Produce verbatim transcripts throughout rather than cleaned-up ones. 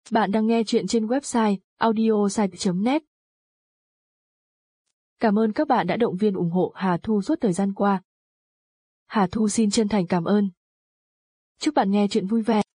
Bạn đang nghe chuyện trên website audiosite chấm net. Cảm ơn các bạn đã động viên ủng hộ Hà Thu suốt thời gian qua. Hà Thu xin chân thành cảm ơn. Chúc bạn nghe chuyện vui vẻ.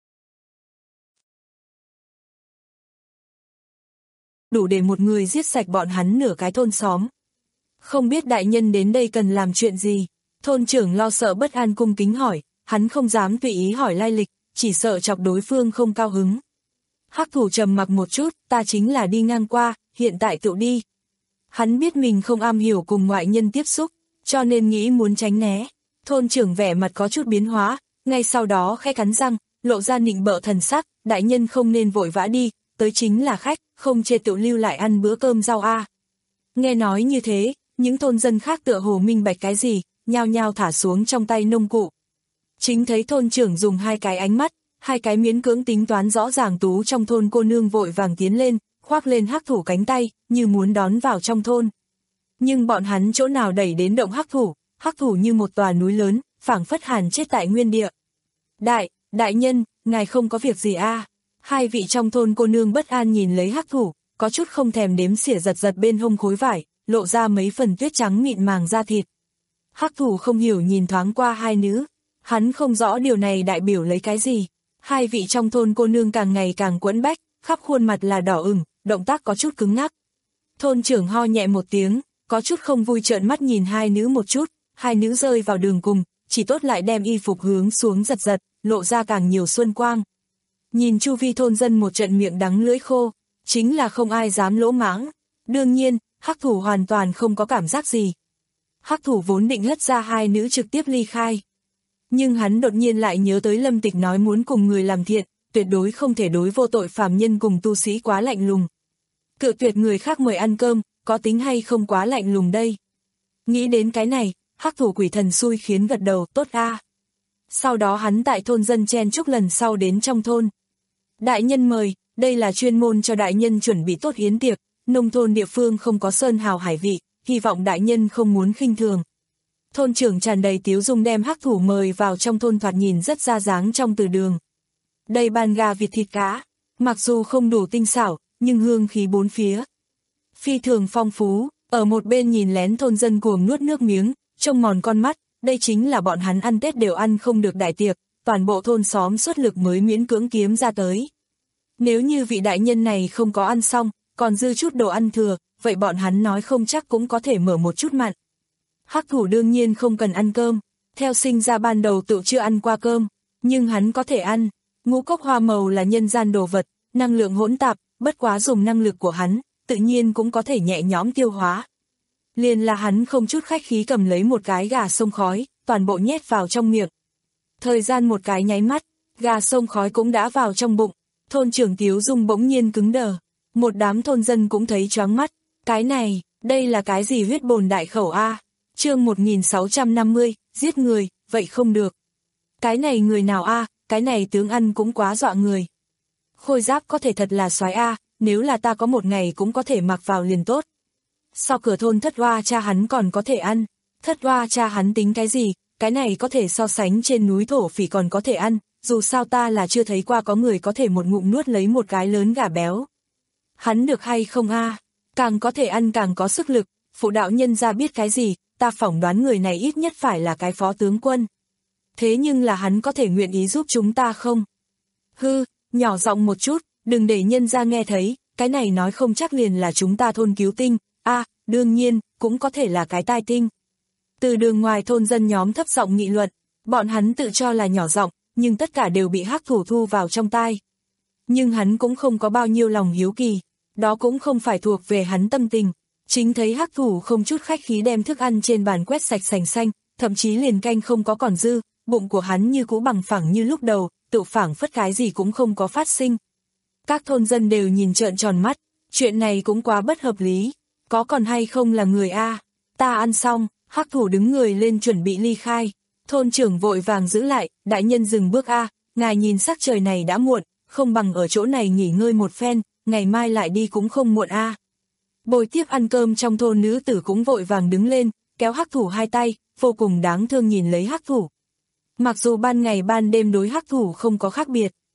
Đủ để một người giết sạch bọn hắn nửa cái thôn xóm. Không biết đại nhân đến đây cần làm chuyện gì? Thôn trưởng lo sợ bất an cung kính hỏi, hắn không dám tùy ý hỏi lai lịch, chỉ sợ chọc đối phương không cao hứng. Hắc thủ trầm mặc một chút, ta chính là đi ngang qua, hiện tại tự đi. Hắn biết mình không am hiểu cùng ngoại nhân tiếp xúc, cho nên nghĩ muốn tránh né. Thôn trưởng vẻ mặt có chút biến hóa, ngay sau đó khẽ cắn răng, lộ ra nịnh bợ thần sắc, đại nhân không nên vội vã đi, tới chính là khách, không chê tự lưu lại ăn bữa cơm rau a. Nghe nói như thế, những thôn dân khác tựa hồ minh bạch cái gì, nhao nhao thả xuống trong tay nông cụ. Chính thấy thôn trưởng dùng hai cái ánh mắt, hai cái miễn cưỡng tính toán rõ ràng tú trong thôn cô nương vội vàng tiến lên, khoác lên hắc thủ cánh tay, như muốn đón vào trong thôn. Nhưng bọn hắn chỗ nào đẩy đến động hắc thủ, hắc thủ như một tòa núi lớn, phảng phất hàn chết tại nguyên địa. Đại, đại nhân, ngài không có việc gì a? À? Hai vị trong thôn cô nương bất an nhìn lấy hắc thủ, có chút không thèm đếm xỉa giật giật bên hông khối vải, lộ ra mấy phần tuyết trắng mịn màng da thịt. Hắc thủ không hiểu nhìn thoáng qua hai nữ, hắn không rõ điều này đại biểu lấy cái gì. Hai vị trong thôn cô nương càng ngày càng quẫn bách, khắp khuôn mặt là đỏ ửng, động tác có chút cứng ngắc. Thôn trưởng ho nhẹ một tiếng, có chút không vui trợn mắt nhìn hai nữ một chút, hai nữ rơi vào đường cùng, chỉ tốt lại đem y phục hướng xuống giật giật, lộ ra càng nhiều xuân quang. Nhìn chu vi thôn dân một trận miệng đắng lưỡi khô, chính là không ai dám lỗ mãng. Đương nhiên, hắc thủ hoàn toàn không có cảm giác gì. Hắc thủ vốn định hất ra hai nữ trực tiếp ly khai. Nhưng hắn đột nhiên lại nhớ tới Lâm Tịch nói muốn cùng người làm thiện, tuyệt đối không thể đối vô tội phàm nhân cùng tu sĩ quá lạnh lùng. Cự tuyệt người khác mời ăn cơm, có tính hay không quá lạnh lùng đây? Nghĩ đến cái này, hắc thủ quỷ thần xui khiến gật đầu, tốt a. Sau đó hắn tại thôn dân chen chúc lần sau đến trong thôn. Đại nhân mời, đây là chuyên môn cho đại nhân chuẩn bị tốt yến tiệc, nông thôn địa phương không có sơn hào hải vị, hy vọng đại nhân không muốn khinh thường. Thôn trưởng tràn đầy tiếu dung đem hắc thủ mời vào trong thôn, thoạt nhìn rất ra dáng trong từ đường. Đây bàn gà vịt thịt cá, mặc dù không đủ tinh xảo, nhưng hương khí bốn phía. Phi thường phong phú, ở một bên nhìn lén thôn dân cuồng nuốt nước miếng, trông mòn con mắt, đây chính là bọn hắn ăn Tết đều ăn không được đại tiệc, toàn bộ thôn xóm xuất lực mới miễn cưỡng kiếm ra tới. Nếu như vị đại nhân này không có ăn xong, còn dư chút đồ ăn thừa, vậy bọn hắn nói không chắc cũng có thể mở một chút mặn. Hắc thủ đương nhiên không cần ăn cơm, theo sinh ra ban đầu tự chưa ăn qua cơm, nhưng hắn có thể ăn. Ngũ cốc hoa màu là nhân gian đồ vật, năng lượng hỗn tạp, bất quá dùng năng lực của hắn, tự nhiên cũng có thể nhẹ nhõm tiêu hóa. Liền là hắn không chút khách khí cầm lấy một cái gà sông khói, toàn bộ nhét vào trong miệng. Thời gian một cái nháy mắt, gà sông khói cũng đã vào trong bụng, thôn trưởng Tiếu Dung bỗng nhiên cứng đờ. Một đám thôn dân cũng thấy choáng mắt, cái này, đây là cái gì huyết bồn đại khẩu a? Chương một nghìn sáu trăm năm mươi, giết người, vậy không được. Cái này người nào a, cái này tướng ăn cũng quá dọa người. Khôi giáp có thể thật là soái a, nếu là ta có một ngày cũng có thể mặc vào liền tốt. Sau cửa thôn thất hoa cha hắn còn có thể ăn, thất hoa cha hắn tính cái gì, cái này có thể so sánh trên núi thổ phỉ còn có thể ăn, dù sao ta là chưa thấy qua có người có thể một ngụm nuốt lấy một cái lớn gà béo. Hắn được hay không a? Càng có thể ăn càng có sức lực, phụ đạo nhân ra biết cái gì, ta phỏng đoán người này ít nhất phải là cái phó tướng quân. Thế nhưng là hắn có thể nguyện ý giúp chúng ta không? Hư, nhỏ giọng một chút, đừng để nhân ra nghe thấy, cái này nói không chắc liền là chúng ta thôn cứu tinh, a, à, đương nhiên, cũng có thể là cái tai tinh. Từ đường ngoài thôn dân nhóm thấp giọng nghị luận, bọn hắn tự cho là nhỏ giọng, nhưng tất cả đều bị hắc thủ thu vào trong tai. Nhưng hắn cũng không có bao nhiêu lòng hiếu kỳ, đó cũng không phải thuộc về hắn tâm tình. Chính thấy hắc thủ không chút khách khí đem thức ăn trên bàn quét sạch sành xanh, thậm chí liền canh không có còn dư, bụng của hắn như cũ bằng phẳng như lúc đầu, tự phảng phất cái gì cũng không có phát sinh. Các thôn dân đều nhìn trợn tròn mắt, chuyện này cũng quá bất hợp lý, có còn hay không là người a? Ta ăn xong, hắc thủ đứng người lên chuẩn bị ly khai, thôn trưởng vội vàng giữ lại, đại nhân dừng bước a, ngài nhìn sắc trời này đã muộn, không bằng ở chỗ này nghỉ ngơi một phen, ngày mai lại đi cũng không muộn a. Bồi tiếp ăn cơm trong thôn nữ tử cũng vội vàng đứng lên, kéo hắc thủ hai tay, vô cùng đáng thương nhìn lấy hắc thủ. Mặc dù ban ngày ban đêm đối hắc thủ không có khác biệt,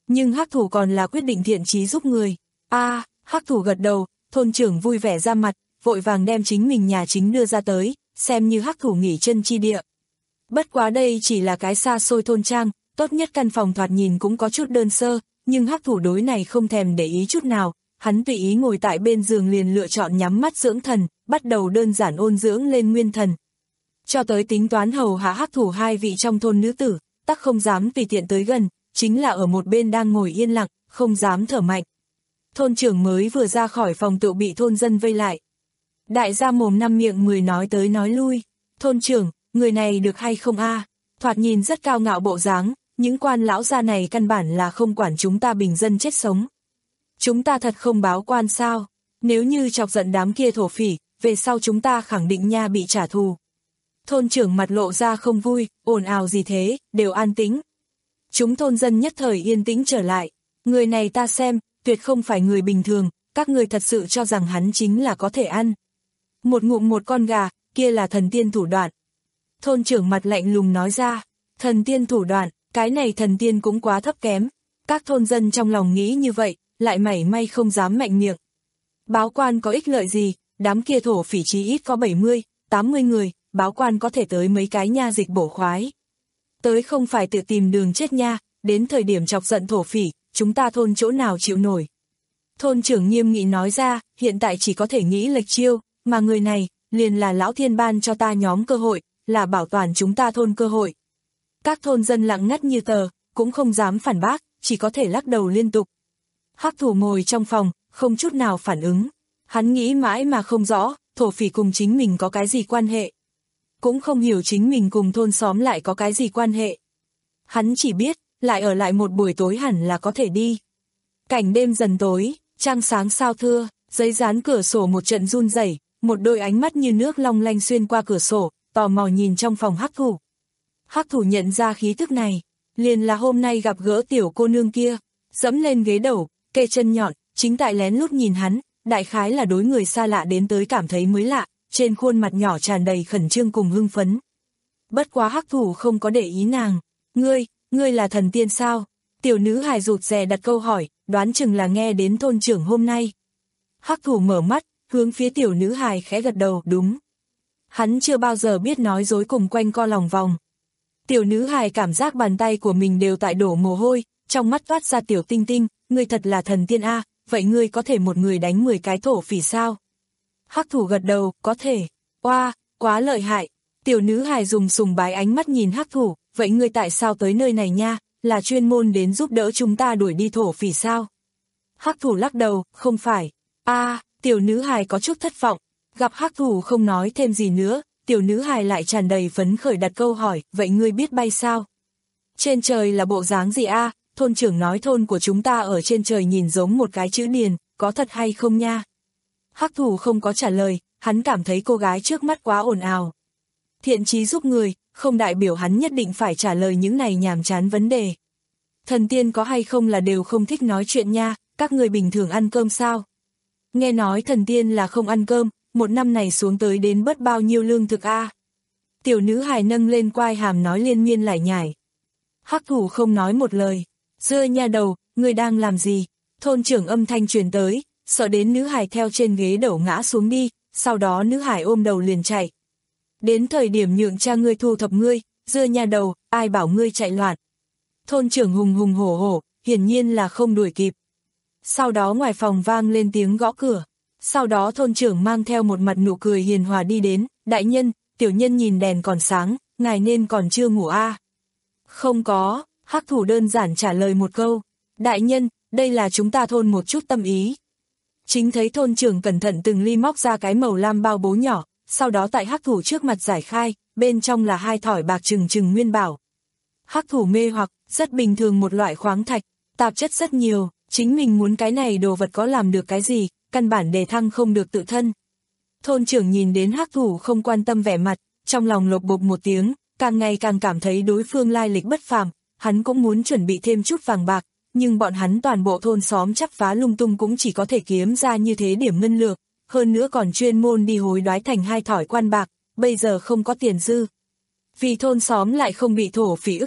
Nhưng hắc thủ còn là quyết định thiện chí giúp người. A, à, hắc thủ gật đầu, thôn trưởng vui vẻ ra mặt, vội vàng đem chính mình nhà chính đưa ra tới, xem như hắc thủ nghỉ chân chi địa. Bất quá đây chỉ là cái xa xôi thôn trang, tốt nhất căn phòng thoạt nhìn cũng có chút đơn sơ, nhưng hắc thủ đối này không thèm để ý chút nào, hắn tùy ý ngồi tại bên giường liền lựa chọn nhắm mắt dưỡng thần, bắt đầu đơn giản ôn dưỡng lên nguyên thần. Cho tới tính toán hầu hạ hắc thủ hai vị trong thôn nữ tử, tắc không dám tùy tiện tới gần, chính là ở một bên đang ngồi yên lặng, không dám thở mạnh. Thôn trưởng mới vừa ra khỏi phòng tựu bị thôn dân vây lại. Đại gia mồm năm miệng mười nói tới nói lui, thôn trưởng, người này được hay không a? Thoạt nhìn rất cao ngạo bộ dáng, những quan lão gia này căn bản là không quản chúng ta bình dân chết sống. Chúng ta thật không báo quan sao? Nếu như chọc giận đám kia thổ phỉ, về sau chúng ta khẳng định nha bị trả thù. Thôn trưởng mặt lộ ra không vui, ồn ào gì thế, đều an tĩnh. Chúng thôn dân nhất thời yên tĩnh trở lại. Người này ta xem, tuyệt không phải người bình thường, các người thật sự cho rằng hắn chính là có thể ăn. Một ngụm một con gà, kia là thần tiên thủ đoạn. Thôn trưởng mặt lạnh lùng nói ra, thần tiên thủ đoạn, cái này thần tiên cũng quá thấp kém. Các thôn dân trong lòng nghĩ như vậy, lại mảy may không dám mạnh miệng. Báo quan có ích lợi gì, đám kia thổ phỉ chí ít có bảy mươi, tám mươi người, báo quan có thể tới mấy cái nha dịch bổ khoái. Tới không phải tự tìm đường chết nha, đến thời điểm chọc giận thổ phỉ, chúng ta thôn chỗ nào chịu nổi. Thôn trưởng nghiêm nghị nói ra, hiện tại chỉ có thể nghĩ lệch chiêu, mà người này, liền là lão thiên ban cho ta nhóm cơ hội, là bảo toàn chúng ta thôn cơ hội. Các thôn dân lặng ngắt như tờ, cũng không dám phản bác, chỉ có thể lắc đầu liên tục. Hắc thủ ngồi trong phòng, không chút nào phản ứng. Hắn nghĩ mãi mà không rõ, thổ phỉ cùng chính mình có cái gì quan hệ. Cũng không hiểu chính mình cùng thôn xóm lại có cái gì quan hệ. Hắn chỉ biết, lại ở lại một buổi tối hẳn là có thể đi. Cảnh đêm dần tối, trăng sáng sao thưa, giấy dán cửa sổ một trận run rẩy, một đôi ánh mắt như nước long lanh xuyên qua cửa sổ, tò mò nhìn trong phòng hắc thủ. Hắc thủ nhận ra khí thức này, liền là hôm nay gặp gỡ tiểu cô nương kia, dẫm lên ghế đầu, kê chân nhọn, chính tại lén lút nhìn hắn, đại khái là đối người xa lạ đến tới cảm thấy mới lạ, trên khuôn mặt nhỏ tràn đầy khẩn trương cùng hưng phấn. Bất quá hắc thủ không có để ý nàng, ngươi, ngươi là thần tiên sao? Tiểu nữ hài rụt rè đặt câu hỏi, đoán chừng là nghe đến thôn trưởng hôm nay. Hắc thủ mở mắt, hướng phía tiểu nữ hài khẽ gật đầu, đúng. Hắn chưa bao giờ biết nói dối cùng quanh co lòng vòng. Tiểu nữ hài cảm giác bàn tay của mình đều tại đổ mồ hôi, trong mắt toát ra tiểu tinh tinh, ngươi thật là thần tiên a, vậy ngươi có thể một người đánh mười cái thổ phỉ sao? Hắc thủ gật đầu, có thể. Oa, quá lợi hại. Tiểu nữ hài dùng sùng bái ánh mắt nhìn hắc thủ, vậy ngươi tại sao tới nơi này nha, là chuyên môn đến giúp đỡ chúng ta đuổi đi thổ phỉ sao? Hắc thủ lắc đầu, không phải. A, à, tiểu nữ hài có chút thất vọng, gặp hắc thủ không nói thêm gì nữa, tiểu nữ hài lại tràn đầy phấn khởi đặt câu hỏi, vậy ngươi biết bay sao? Trên trời là bộ dáng gì a? À? Thôn trưởng nói thôn của chúng ta ở trên trời nhìn giống một cái chữ điền, có thật hay không nha? Hắc thủ không có trả lời, hắn cảm thấy cô gái trước mắt quá ồn ào. Thiện chí giúp người, không đại biểu hắn nhất định phải trả lời những này nhàm chán vấn đề. Thần tiên có hay không là đều không thích nói chuyện nha, các người bình thường ăn cơm sao? Nghe nói thần tiên là không ăn cơm, một năm này xuống tới đến bớt bao nhiêu lương thực a? À? Tiểu nữ hài nâng lên quai hàm nói liên miên lải nhải. Hắc thủ không nói một lời. Dưa nha đầu, người đang làm gì? Thôn trưởng âm thanh truyền tới, sợ đến nữ hài theo trên ghế đổ ngã xuống đi, sau đó nữ hài ôm đầu liền chạy. Đến thời điểm nhượng cha ngươi thu thập ngươi, dưa nha đầu, ai bảo ngươi chạy loạn. Thôn trưởng hùng hùng hổ hổ, hiển nhiên là không đuổi kịp. Sau đó ngoài phòng vang lên tiếng gõ cửa. Sau đó thôn trưởng mang theo một mặt nụ cười hiền hòa đi đến, đại nhân, tiểu nhân nhìn đèn còn sáng, ngài nên còn chưa ngủ a? À? Không có, hắc thủ đơn giản trả lời một câu, đại nhân, đây là chúng ta thôn một chút tâm ý. Chính thấy thôn trưởng cẩn thận từng ly móc ra cái màu lam bao bố nhỏ, sau đó tại hắc thủ trước mặt giải khai, bên trong là hai thỏi bạc trừng trừng nguyên bảo. Hắc thủ mê hoặc, rất bình thường một loại khoáng thạch, tạp chất rất nhiều, chính mình muốn cái này đồ vật có làm được cái gì, căn bản đề thăng không được tự thân. Thôn trưởng nhìn đến hắc thủ không quan tâm vẻ mặt, trong lòng lột bột một tiếng, càng ngày càng cảm thấy đối phương lai lịch bất phàm, hắn cũng muốn chuẩn bị thêm chút vàng bạc, nhưng bọn hắn toàn bộ thôn xóm chắp vá lung tung cũng chỉ có thể kiếm ra như thế điểm ngân lược, hơn nữa còn chuyên môn đi hối đoái thành hai thỏi quan bạc, bây giờ không có tiền dư. Vì thôn xóm lại không bị thổ phỉ ức hiếp,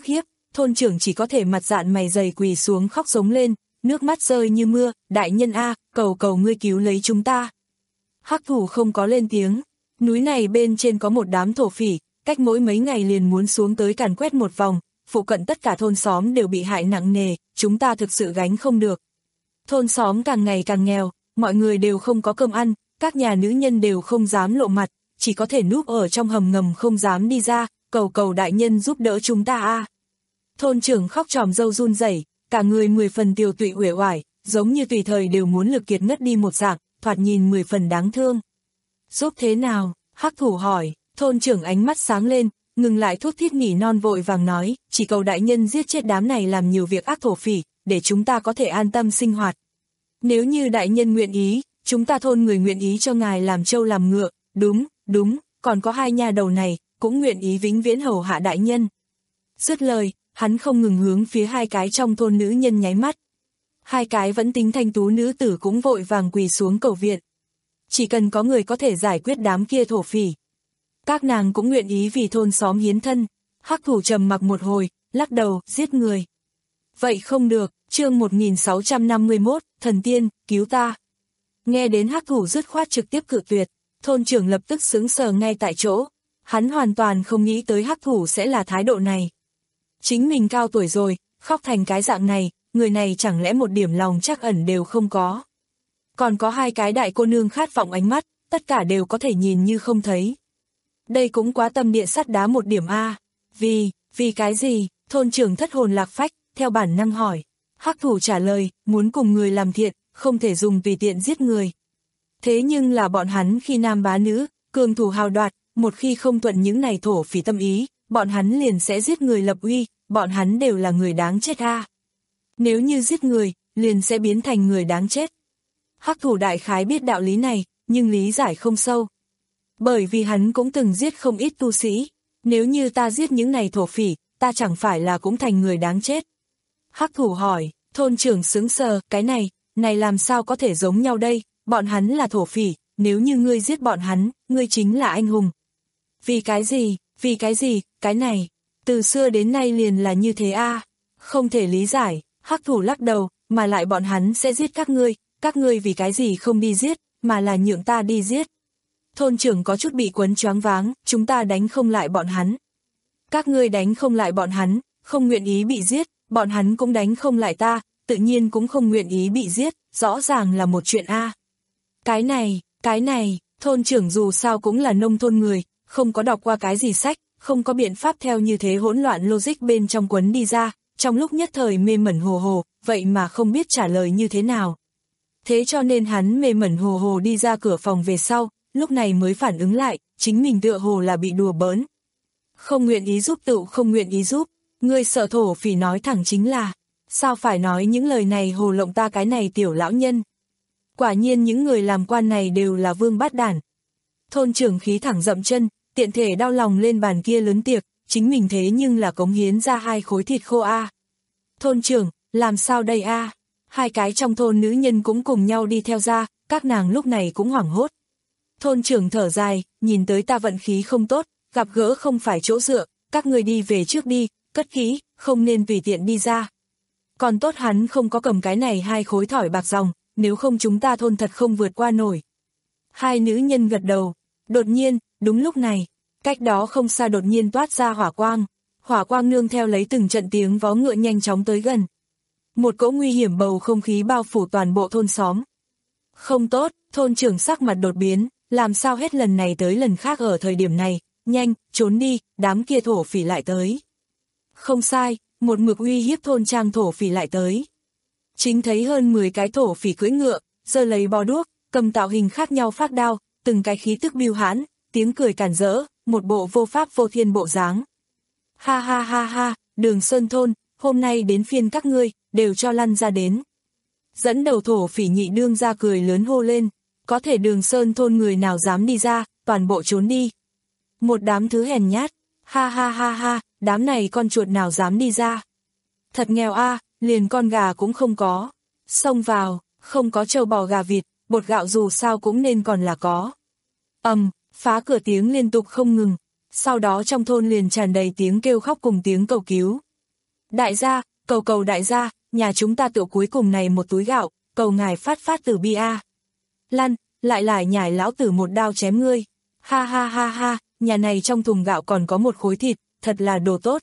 thôn trưởng chỉ có thể mặt dạn mày dày quỳ xuống khóc giống lên, nước mắt rơi như mưa, đại nhân a, cầu cầu ngươi cứu lấy chúng ta. Hắc thủ không có lên tiếng, núi này bên trên có một đám thổ phỉ, cách mỗi mấy ngày liền muốn xuống tới càn quét một vòng, phụ cận tất cả thôn xóm đều bị hại nặng nề, chúng ta thực sự gánh không được. Thôn xóm càng ngày càng nghèo, mọi người đều không có cơm ăn, các nhà nữ nhân đều không dám lộ mặt, chỉ có thể núp ở trong hầm ngầm không dám đi ra, cầu cầu đại nhân giúp đỡ chúng ta a. Thôn trưởng khóc tròm râu run rẩy, cả người mười phần tiều tụy uể oải, giống như tùy thời đều muốn lực kiệt ngất đi một dạng, thoạt nhìn mười phần đáng thương. Giúp thế nào? Hắc thủ hỏi, thôn trưởng ánh mắt sáng lên, ngừng lại thút thít nỉ non vội vàng nói, chỉ cầu đại nhân giết chết đám này làm nhiều việc ác thổ phỉ, để chúng ta có thể an tâm sinh hoạt. Nếu như đại nhân nguyện ý, chúng ta thôn người nguyện ý cho ngài làm trâu làm ngựa, đúng, đúng, còn có hai nha đầu này, cũng nguyện ý vĩnh viễn hầu hạ đại nhân. Dứt lời, hắn không ngừng hướng phía hai cái trong thôn nữ nhân nháy mắt. Hai cái vẫn tính thanh tú nữ tử cũng vội vàng quỳ xuống cầu viện. Chỉ cần có người có thể giải quyết đám kia thổ phỉ. Các nàng cũng nguyện ý vì thôn xóm hiến thân. Hắc thủ trầm mặc một hồi, lắc đầu, giết người. Vậy không được, chương một nghìn sáu trăm năm mươi mốt, thần tiên, cứu ta. Nghe đến hắc thủ dứt khoát trực tiếp cự tuyệt, thôn trưởng lập tức sững sờ ngay tại chỗ. Hắn hoàn toàn không nghĩ tới hắc thủ sẽ là thái độ này. Chính mình cao tuổi rồi, khóc thành cái dạng này, người này chẳng lẽ một điểm lòng trắc ẩn đều không có. Còn có hai cái đại cô nương khát vọng ánh mắt, tất cả đều có thể nhìn như không thấy. Đây cũng quá tâm địa sắt đá một điểm a. Vì, vì cái gì? Thôn trưởng thất hồn lạc phách, theo bản năng hỏi. Hắc thủ trả lời, muốn cùng người làm thiện, không thể dùng tùy tiện giết người. Thế nhưng là bọn hắn khi nam bá nữ, cường thủ hào đoạt, một khi không thuận những này thổ phỉ tâm ý, bọn hắn liền sẽ giết người lập uy, bọn hắn đều là người đáng chết a. Nếu như giết người, liền sẽ biến thành người đáng chết. Hắc thủ đại khái biết đạo lý này, nhưng lý giải không sâu. Bởi vì hắn cũng từng giết không ít tu sĩ, nếu như ta giết những này thổ phỉ, ta chẳng phải là cũng thành người đáng chết. Hắc thủ hỏi, thôn trưởng sững sờ, cái này, này làm sao có thể giống nhau đây, bọn hắn là thổ phỉ, nếu như ngươi giết bọn hắn, ngươi chính là anh hùng. Vì cái gì, vì cái gì, cái này, từ xưa đến nay liền là như thế a, không thể lý giải. Hắc thủ lắc đầu, mà lại bọn hắn sẽ giết các ngươi, các ngươi vì cái gì không đi giết, mà là nhượng ta đi giết. Thôn trưởng có chút bị quấn choáng váng, chúng ta đánh không lại bọn hắn. Các ngươi đánh không lại bọn hắn, không nguyện ý bị giết, bọn hắn cũng đánh không lại ta, tự nhiên cũng không nguyện ý bị giết, rõ ràng là một chuyện a. Cái này, cái này, thôn trưởng dù sao cũng là nông thôn người, không có đọc qua cái gì sách, không có biện pháp theo như thế hỗn loạn logic bên trong quấn đi ra. Trong lúc nhất thời mê mẩn hồ hồ, vậy mà không biết trả lời như thế nào. Thế cho nên hắn mê mẩn hồ hồ đi ra cửa phòng về sau, lúc này mới phản ứng lại, chính mình tựa hồ là bị đùa bỡn. Không nguyện ý giúp tựu không nguyện ý giúp, ngươi sợ thổ phỉ nói thẳng chính là, sao phải nói những lời này hồ lộng ta cái này tiểu lão nhân. Quả nhiên những người làm quan này đều là vương bát đản. Thôn trưởng khí thẳng dậm chân, tiện thể đau lòng lên bàn kia lớn tiệc. Chính mình thế nhưng là cống hiến ra hai khối thịt khô a. À. Thôn trưởng, làm sao đây a? À? Hai cái trong thôn nữ nhân cũng cùng nhau đi theo ra, các nàng lúc này cũng hoảng hốt. Thôn trưởng thở dài, nhìn tới ta vận khí không tốt, gặp gỡ không phải chỗ dựa, các người đi về trước đi, cất kỹ, không nên tùy tiện đi ra. Còn tốt hắn không có cầm cái này hai khối thỏi bạc ròng, nếu không chúng ta thôn thật không vượt qua nổi. Hai nữ nhân gật đầu, đột nhiên, đúng lúc này. Cách đó không xa đột nhiên toát ra hỏa quang, hỏa quang nương theo lấy từng trận tiếng vó ngựa nhanh chóng tới gần. Một cỗ nguy hiểm bầu không khí bao phủ toàn bộ thôn xóm. Không tốt, thôn trưởng sắc mặt đột biến, làm sao hết lần này tới lần khác ở thời điểm này, nhanh, trốn đi, đám kia thổ phỉ lại tới. Không sai, một mực uy hiếp thôn trang thổ phỉ lại tới. Chính thấy hơn mười cái thổ phỉ cưỡi ngựa, giơ lấy bó đuốc, cầm tạo hình khác nhau phát đao, từng cái khí tức biêu hãn, tiếng cười cản rỡ, một bộ vô pháp vô thiên bộ dáng. Ha ha ha ha, Đường Sơn thôn, hôm nay đến phiên các ngươi, đều cho lăn ra đến. Dẫn đầu thổ phỉ nhị đương ra cười lớn hô lên, có thể Đường Sơn thôn người nào dám đi ra, toàn bộ trốn đi. Một đám thứ hèn nhát, ha ha ha ha, đám này con chuột nào dám đi ra. Thật nghèo a, liền con gà cũng không có. Xông vào, không có trâu bò gà vịt, bột gạo dù sao cũng nên còn là có. Ầm, um, phá cửa tiếng liên tục không ngừng, sau đó trong thôn liền tràn đầy tiếng kêu khóc cùng tiếng cầu cứu. Đại gia, cầu cầu đại gia, nhà chúng ta tựu cuối cùng này một túi gạo, cầu ngài phát phát từ bi a. Lăn, lại lại nhảy lão tử một đao chém ngươi. Ha ha ha ha, nhà này trong thùng gạo còn có một khối thịt, thật là đồ tốt.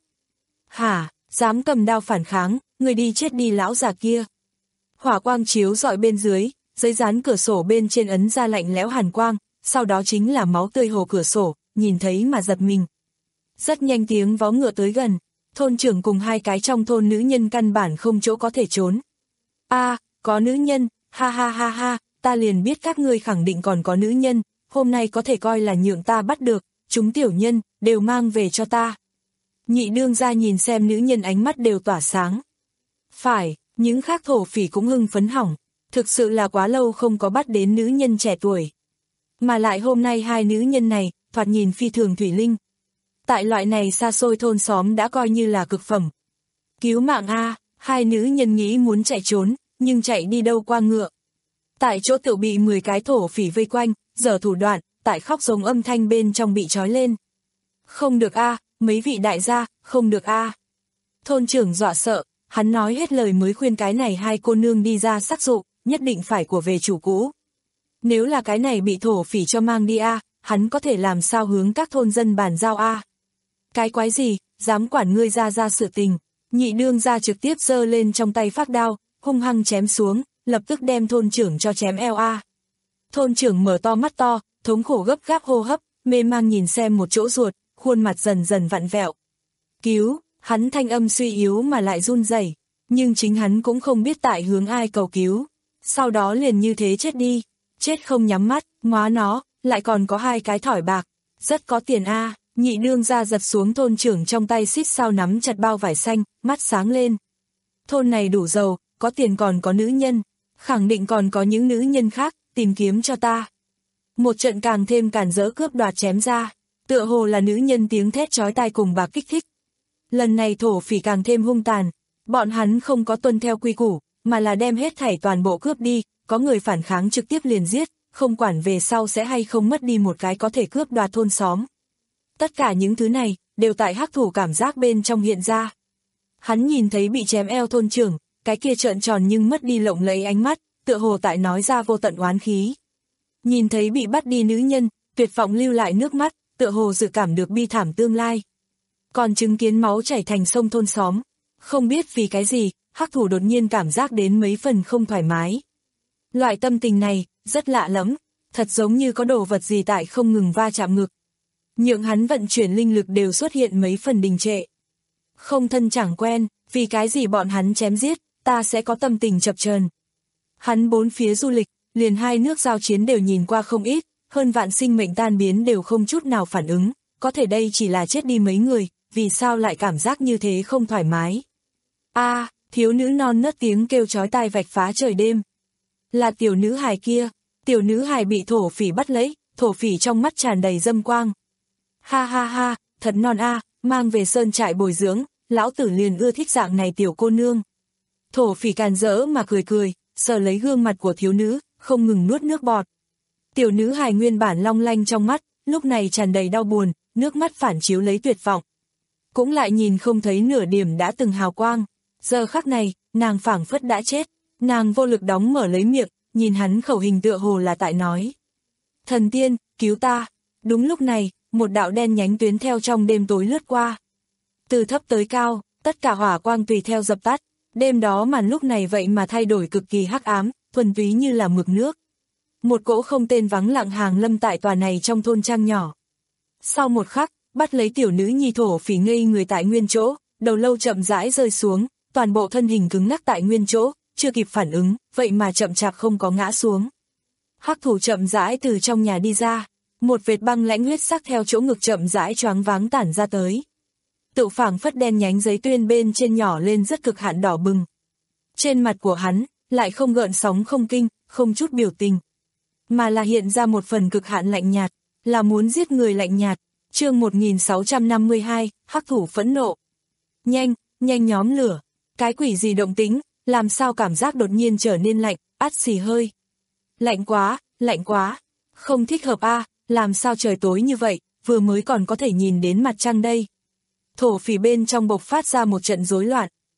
Hả, dám cầm đao phản kháng, người đi chết đi lão già kia. Hỏa quang chiếu rọi bên dưới, giấy dán cửa sổ bên trên ấn ra lạnh lẽo hàn quang, sau đó chính là máu tươi hồ cửa sổ, nhìn thấy mà giật mình. Rất nhanh tiếng vó ngựa tới gần, thôn trưởng cùng hai cái trong thôn nữ nhân căn bản không chỗ có thể trốn. A, à, có nữ nhân, ha ha ha ha, ta liền biết các ngươi khẳng định còn có nữ nhân, hôm nay có thể coi là nhượng ta bắt được, chúng tiểu nhân, đều mang về cho ta. Nhị đương gia nhìn xem nữ nhân ánh mắt đều tỏa sáng. Phải, những khác thổ phỉ cũng hưng phấn hỏng, thực sự là quá lâu không có bắt đến nữ nhân trẻ tuổi. Mà lại hôm nay hai nữ nhân này, thoạt nhìn phi thường thủy linh. Tại loại này xa xôi thôn xóm đã coi như là cực phẩm. Cứu mạng a, hai nữ nhân nghĩ muốn chạy trốn, nhưng chạy đi đâu qua ngựa. Tại chỗ tự bị mười cái thổ phỉ vây quanh, giở thủ đoạn, tại khóc giống âm thanh bên trong bị trói lên. Không được a, mấy vị đại gia, không được a. Thôn trưởng dọa sợ, hắn nói hết lời mới khuyên cái này hai cô nương đi ra sắc dụ, nhất định phải của về chủ cũ. Nếu là cái này bị thổ phỉ cho mang đi a, hắn có thể làm sao hướng các thôn dân bàn giao a. Cái quái gì, dám quản ngươi ra ra sự tình. Nhị đương gia trực tiếp giơ lên trong tay phát đao, hung hăng chém xuống, lập tức đem thôn trưởng cho chém eo a. Thôn trưởng mở to mắt to, thống khổ gấp gáp hô hấp, mê mang nhìn xem một chỗ ruột, khuôn mặt dần dần vặn vẹo. Cứu, hắn thanh âm suy yếu mà lại run rẩy, nhưng chính hắn cũng không biết tại hướng ai cầu cứu. Sau đó liền như thế chết đi, chết không nhắm mắt, ngóa nó, lại còn có hai cái thỏi bạc, rất có tiền a. Nhị đương gia giật xuống thôn trưởng trong tay xít sao nắm chặt bao vải xanh, mắt sáng lên. Thôn này đủ giàu, có tiền còn có nữ nhân, khẳng định còn có những nữ nhân khác, tìm kiếm cho ta. Một trận càng thêm cản rỡ cướp đoạt chém ra, tựa hồ là nữ nhân tiếng thét chói tai cùng bà kích thích. Lần này thổ phỉ càng thêm hung tàn, bọn hắn không có tuân theo quy củ, mà là đem hết thảy toàn bộ cướp đi, có người phản kháng trực tiếp liền giết, không quản về sau sẽ hay không mất đi một cái có thể cướp đoạt thôn xóm. Tất cả những thứ này, đều tại hắc thủ cảm giác bên trong hiện ra. Hắn nhìn thấy bị chém eo thôn trưởng, cái kia trợn tròn nhưng mất đi lộng lẫy ánh mắt, tựa hồ tại nói ra vô tận oán khí. Nhìn thấy bị bắt đi nữ nhân, tuyệt vọng lưu lại nước mắt, tựa hồ dự cảm được bi thảm tương lai. Còn chứng kiến máu chảy thành sông thôn xóm, không biết vì cái gì, hắc thủ đột nhiên cảm giác đến mấy phần không thoải mái. Loại tâm tình này, rất lạ lắm, thật giống như có đồ vật gì tại không ngừng va chạm ngực. Nhượng hắn vận chuyển linh lực đều xuất hiện mấy phần đình trệ. Không thân chẳng quen, vì cái gì bọn hắn chém giết, ta sẽ có tâm tình chập chờn. Hắn bốn phía du lịch, liền hai nước giao chiến đều nhìn qua không ít, hơn vạn sinh mệnh tan biến đều không chút nào phản ứng, có thể đây chỉ là chết đi mấy người, vì sao lại cảm giác như thế không thoải mái. A, à, thiếu nữ non nớt tiếng kêu chói tai vạch phá trời đêm. Là tiểu nữ hài kia, tiểu nữ hài bị thổ phỉ bắt lấy, thổ phỉ trong mắt tràn đầy dâm quang. Ha ha ha, thật non a, à, mang về sơn trại bồi dưỡng, lão tử liền ưa thích dạng này tiểu cô nương. Thổ phỉ càn rỡ mà cười cười, sờ lấy gương mặt của thiếu nữ, không ngừng nuốt nước bọt. Tiểu nữ hài nguyên bản long lanh trong mắt, lúc này tràn đầy đau buồn, nước mắt phản chiếu lấy tuyệt vọng. Cũng lại nhìn không thấy nửa điểm đã từng hào quang. Giờ khắc này, nàng phảng phất đã chết, nàng vô lực đóng mở lấy miệng, nhìn hắn khẩu hình tựa hồ là tại nói. Thần tiên, cứu ta. Đúng lúc này, một đạo đen nhánh tuyến theo trong đêm tối lướt qua. Từ thấp tới cao, tất cả hỏa quang tùy theo dập tắt, đêm đó màn lúc này vậy mà thay đổi cực kỳ hắc ám, thuần túy như là mực nước. Một cỗ không tên vắng lặng hàng lâm tại tòa này trong thôn trang nhỏ. Sau một khắc, bắt lấy tiểu nữ nhi thổ phỉ ngây người tại nguyên chỗ, đầu lâu chậm rãi rơi xuống, toàn bộ thân hình cứng ngắc tại nguyên chỗ, chưa kịp phản ứng, vậy mà chậm chạp không có ngã xuống. Hắc thủ chậm rãi từ trong nhà đi ra, một vệt băng lãnh huyết sắc theo chỗ ngực chậm rãi choáng váng tản ra tới. Tự phảng phất đen nhánh giấy tuyên bên trên nhỏ lên rất cực hạn đỏ bừng. Trên mặt của hắn, lại không gợn sóng không kinh, không chút biểu tình. Mà là hiện ra một phần cực hạn lạnh nhạt, là muốn giết người lạnh nhạt. Chương một nghìn sáu trăm năm mươi hai, hắc thủ phẫn nộ. Nhanh, nhanh nhóm lửa. Cái quỷ gì động tĩnh, làm sao cảm giác đột nhiên trở nên lạnh, át xì hơi. Lạnh quá, lạnh quá. Không thích hợp a, à, làm sao trời tối như vậy, vừa mới còn có thể nhìn đến mặt trăng đây. Thổ phỉ bên trong bộc phát ra một trận rối loạn,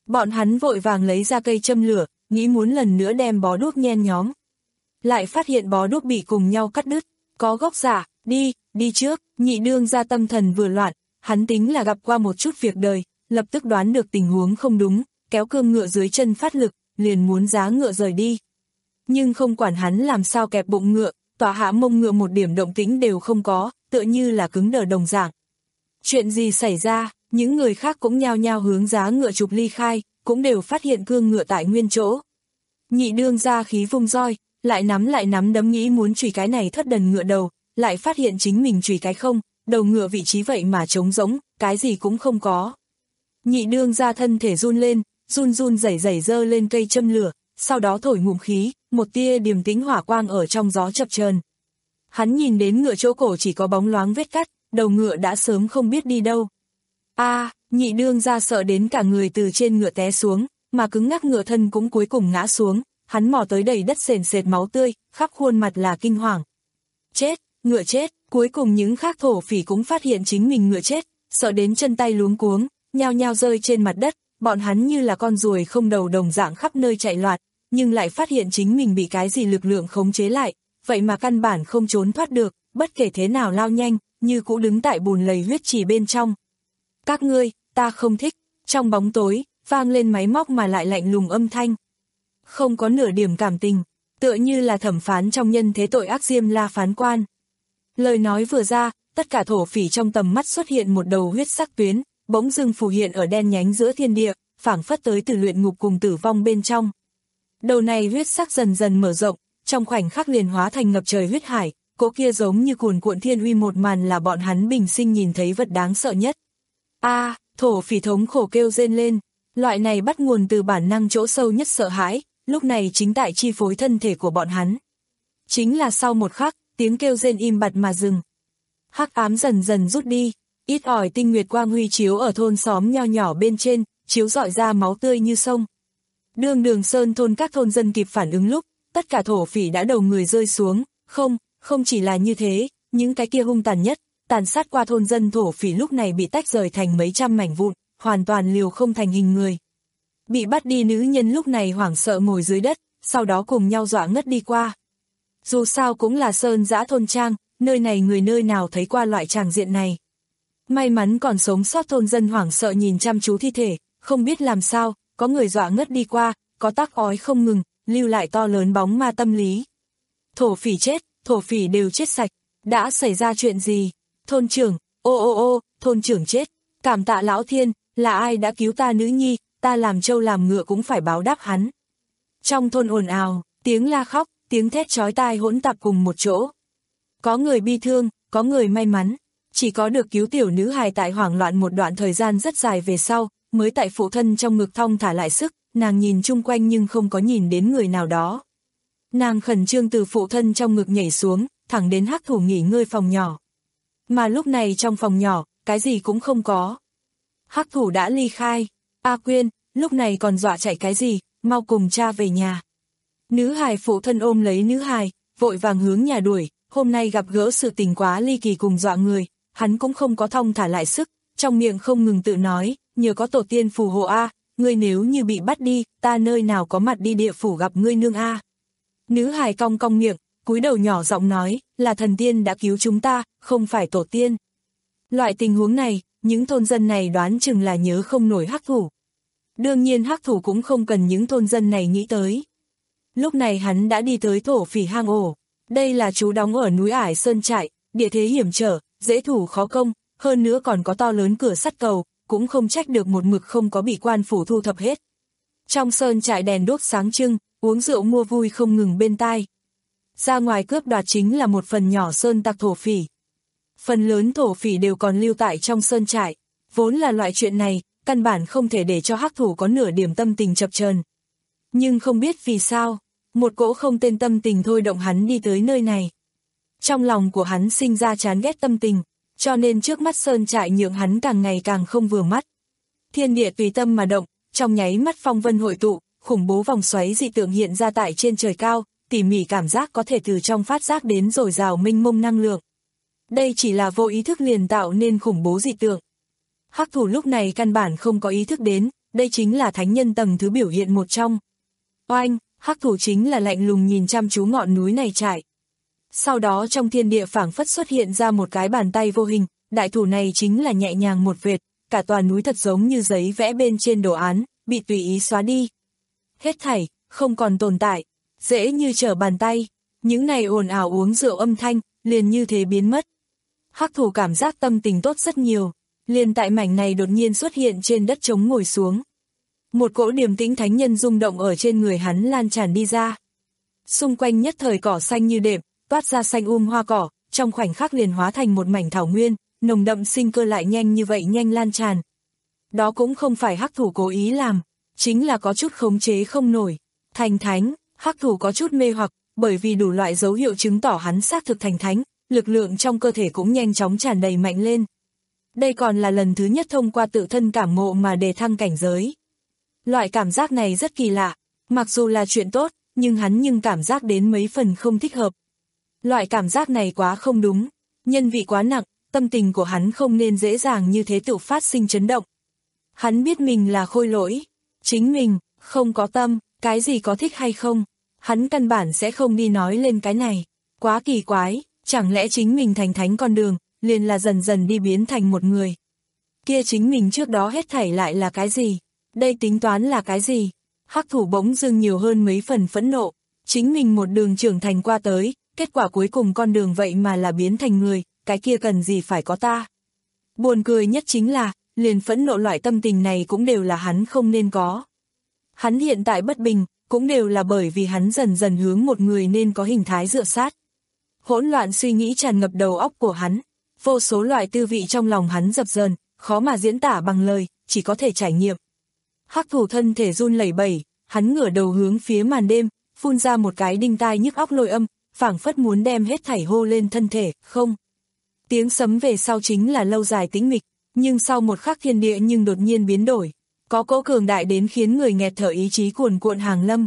Bọn hắn vội vàng lấy ra cây châm lửa, nghĩ muốn lần nữa đem bó đuốc nhen nhóm. Lại phát hiện bó đuốc bị cùng nhau cắt đứt, có gốc giả, đi, đi trước, nhị đương ra tâm thần vừa loạn, hắn tính là gặp qua một chút việc đời, lập tức đoán được tình huống không đúng, kéo cương ngựa dưới chân phát lực, liền muốn giá ngựa rời đi. Nhưng không quản hắn làm sao kẹp bụng ngựa, tỏa hạ mông ngựa một điểm động tĩnh đều không có, tựa như là cứng đờ đồng dạng. Chuyện gì xảy ra, những người khác cũng nhao nhao hướng giá ngựa trục ly khai, cũng đều phát hiện cương ngựa tại nguyên chỗ. Nhị đương ra khí vung roi, lại nắm lại nắm đấm nghĩ muốn chùy cái này thất đần ngựa đầu, lại phát hiện chính mình chùy cái không, đầu ngựa vị trí vậy mà trống rỗng, cái gì cũng không có. Nhị đương ra thân thể run lên, run run rẩy rẩy giơ lên cây châm lửa, sau đó thổi ngụm khí, một tia điềm tĩnh hỏa quang ở trong gió chập chờn. Hắn nhìn đến ngựa chỗ cổ chỉ có bóng loáng vết cắt, đầu ngựa đã sớm không biết đi đâu. A, à, nhị đương ra sợ đến cả người từ trên ngựa té xuống, mà cứng ngắc ngựa thân cũng cuối cùng ngã xuống, hắn mò tới đầy đất sền sệt máu tươi, khắp khuôn mặt là kinh hoàng. Chết, ngựa chết, cuối cùng những khác thổ phỉ cũng phát hiện chính mình ngựa chết, sợ đến chân tay luống cuống, nhao nhao rơi trên mặt đất, bọn hắn như là con ruồi không đầu đồng dạng khắp nơi chạy loạn, nhưng lại phát hiện chính mình bị cái gì lực lượng khống chế lại, vậy mà căn bản không trốn thoát được, bất kể thế nào lao nhanh, như cũ đứng tại bùn lầy huyết trì bên trong. Các ngươi, ta không thích, trong bóng tối, vang lên máy móc mà lại lạnh lùng âm thanh. Không có nửa điểm cảm tình, tựa như là thẩm phán trong nhân thế tội ác Diêm La phán quan. Lời nói vừa ra, tất cả thổ phỉ trong tầm mắt xuất hiện một đầu huyết sắc tuyến, bỗng dưng phù hiện ở đen nhánh giữa thiên địa, phảng phất tới từ luyện ngục cùng tử vong bên trong. Đầu này huyết sắc dần dần mở rộng, trong khoảnh khắc liền hóa thành ngập trời huyết hải, cỗ kia giống như cuồn cuộn thiên uy một màn là bọn hắn bình sinh nhìn thấy vật đáng sợ nhất. A, à, thổ phỉ thống khổ kêu rên lên, loại này bắt nguồn từ bản năng chỗ sâu nhất sợ hãi, lúc này chính tại chi phối thân thể của bọn hắn. Chính là sau một khắc, tiếng kêu rên im bặt mà dừng. Hắc ám dần dần rút đi, ít ỏi tinh nguyệt quang huy chiếu ở thôn xóm nho nhỏ bên trên, chiếu rọi ra máu tươi như sông. Đường Đường Sơn thôn các thôn dân kịp phản ứng lúc, tất cả thổ phỉ đã đầu người rơi xuống, không, không chỉ là như thế, những cái kia hung tàn nhất, tàn sát qua thôn dân thổ phỉ lúc này bị tách rời thành mấy trăm mảnh vụn, hoàn toàn liều không thành hình người. Bị bắt đi nữ nhân lúc này hoảng sợ ngồi dưới đất, sau đó cùng nhau dọa ngất đi qua. Dù sao cũng là sơn dã thôn trang, nơi này người nơi nào thấy qua loại tràng diện này. May mắn còn sống sót thôn dân hoảng sợ nhìn chăm chú thi thể, không biết làm sao, có người dọa ngất đi qua, có tắc ói không ngừng, lưu lại to lớn bóng ma tâm lý. Thổ phỉ chết, thổ phỉ đều chết sạch, đã xảy ra chuyện gì? Thôn trưởng, ô ô ô, thôn trưởng chết, cảm tạ lão thiên, là ai đã cứu ta nữ nhi, ta làm trâu làm ngựa cũng phải báo đáp hắn. Trong thôn ồn ào, tiếng la khóc, tiếng thét chói tai hỗn tạp cùng một chỗ. Có người bi thương, có người may mắn, chỉ có được cứu tiểu nữ hài tại hoảng loạn một đoạn thời gian rất dài về sau, mới tại phụ thân trong ngực thong thả lại sức, nàng nhìn chung quanh nhưng không có nhìn đến người nào đó. Nàng khẩn trương từ phụ thân trong ngực nhảy xuống, thẳng đến hắc thủ nghỉ ngơi phòng nhỏ. Mà lúc này trong phòng nhỏ, cái gì cũng không có. Hắc thủ đã ly khai. A Quyên, lúc này còn dọa chạy cái gì, mau cùng cha về nhà. Nữ hài phụ thân ôm lấy nữ hài, vội vàng hướng nhà đuổi, hôm nay gặp gỡ sự tình quá ly kỳ cùng dọa người, hắn cũng không có thong thả lại sức, trong miệng không ngừng tự nói, nhờ có tổ tiên phù hộ a, ngươi nếu như bị bắt đi, ta nơi nào có mặt đi địa phủ gặp ngươi nương a. Nữ hài cong cong miệng, cúi đầu nhỏ giọng nói, là thần tiên đã cứu chúng ta, không phải tổ tiên. Loại tình huống này, những thôn dân này đoán chừng là nhớ không nổi hắc thủ. Đương nhiên hắc thủ cũng không cần những thôn dân này nghĩ tới. Lúc này hắn đã đi tới thổ phỉ hang ổ. Đây là trú đóng ở núi Ải Sơn Trại, địa thế hiểm trở, dễ thủ khó công, hơn nữa còn có to lớn cửa sắt cầu, cũng không trách được một mực không có bị quan phủ thu thập hết. Trong sơn trại đèn đốt sáng trưng, uống rượu mua vui không ngừng bên tai. Ra ngoài cướp đoạt chính là một phần nhỏ sơn tặc thổ phỉ. Phần lớn thổ phỉ đều còn lưu tại trong sơn trại, vốn là loại chuyện này, căn bản không thể để cho hắc thủ có nửa điểm tâm tình chập chờn. Nhưng không biết vì sao, một cỗ không tên tâm tình thôi động hắn đi tới nơi này. Trong lòng của hắn sinh ra chán ghét tâm tình, cho nên trước mắt sơn trại nhượng hắn càng ngày càng không vừa mắt. Thiên địa tùy tâm mà động, trong nháy mắt phong vân hội tụ, khủng bố vòng xoáy dị tượng hiện ra tại trên trời cao, tỉ mỉ cảm giác có thể từ trong phát giác đến dồi dào mênh mông năng lượng. Đây chỉ là vô ý thức liền tạo nên khủng bố dị tượng. Hắc thủ lúc này căn bản không có ý thức đến, đây chính là thánh nhân tầng thứ biểu hiện một trong. Oanh, hắc thủ chính là lạnh lùng nhìn chăm chú ngọn núi này trải. Sau đó trong thiên địa phảng phất xuất hiện ra một cái bàn tay vô hình, đại thủ này chính là nhẹ nhàng một vệt, cả tòa núi thật giống như giấy vẽ bên trên đồ án, bị tùy ý xóa đi. Hết thảy, không còn tồn tại, dễ như trở bàn tay, những này ồn ào uống rượu âm thanh, liền như thế biến mất. Hắc thủ cảm giác tâm tình tốt rất nhiều, liền tại mảnh này đột nhiên xuất hiện trên đất trống ngồi xuống. Một cỗ điềm tĩnh thánh nhân rung động ở trên người hắn lan tràn đi ra. Xung quanh nhất thời cỏ xanh như đệm, toát ra xanh um hoa cỏ, trong khoảnh khắc liền hóa thành một mảnh thảo nguyên, nồng đậm sinh cơ lại nhanh như vậy nhanh lan tràn. Đó cũng không phải hắc thủ cố ý làm, chính là có chút khống chế không nổi. Thành thánh, hắc thủ có chút mê hoặc, bởi vì đủ loại dấu hiệu chứng tỏ hắn xác thực thành thánh, lực lượng trong cơ thể cũng nhanh chóng tràn đầy mạnh lên. Đây còn là lần thứ nhất thông qua tự thân cảm ngộ mà đề thăng cảnh giới. Loại cảm giác này rất kỳ lạ, mặc dù là chuyện tốt, nhưng hắn nhưng cảm giác đến mấy phần không thích hợp. Loại cảm giác này quá không đúng, nhân vị quá nặng, tâm tình của hắn không nên dễ dàng như thế tự phát sinh chấn động. Hắn biết mình là khôi lỗi, chính mình, không có tâm, cái gì có thích hay không, hắn căn bản sẽ không đi nói lên cái này, quá kỳ quái, chẳng lẽ chính mình thành thánh con đường, liền là dần dần đi biến thành một người. Kia chính mình trước đó hết thảy lại là cái gì, đây tính toán là cái gì, hắc thủ bỗng dưng nhiều hơn mấy phần phẫn nộ, chính mình một đường trưởng thành qua tới, kết quả cuối cùng con đường vậy mà là biến thành người, cái kia cần gì phải có ta. Buồn cười nhất chính là, liền phẫn nộ loại tâm tình này cũng đều là hắn không nên có. Hắn hiện tại bất bình, cũng đều là bởi vì hắn dần dần hướng một người nên có hình thái dựa sát. Hỗn loạn suy nghĩ tràn ngập đầu óc của hắn, vô số loại tư vị trong lòng hắn dập dờn, khó mà diễn tả bằng lời, chỉ có thể trải nghiệm. Hắc thủ thân thể run lẩy bẩy, hắn ngửa đầu hướng phía màn đêm, phun ra một cái đinh tai nhức óc lôi âm, phảng phất muốn đem hết thảy hô lên thân thể, không. Tiếng sấm về sau chính là lâu dài tĩnh mịch, nhưng sau một khắc thiên địa nhưng đột nhiên biến đổi, có cỗ cường đại đến khiến người nghẹt thở ý chí cuồn cuộn hàng lâm.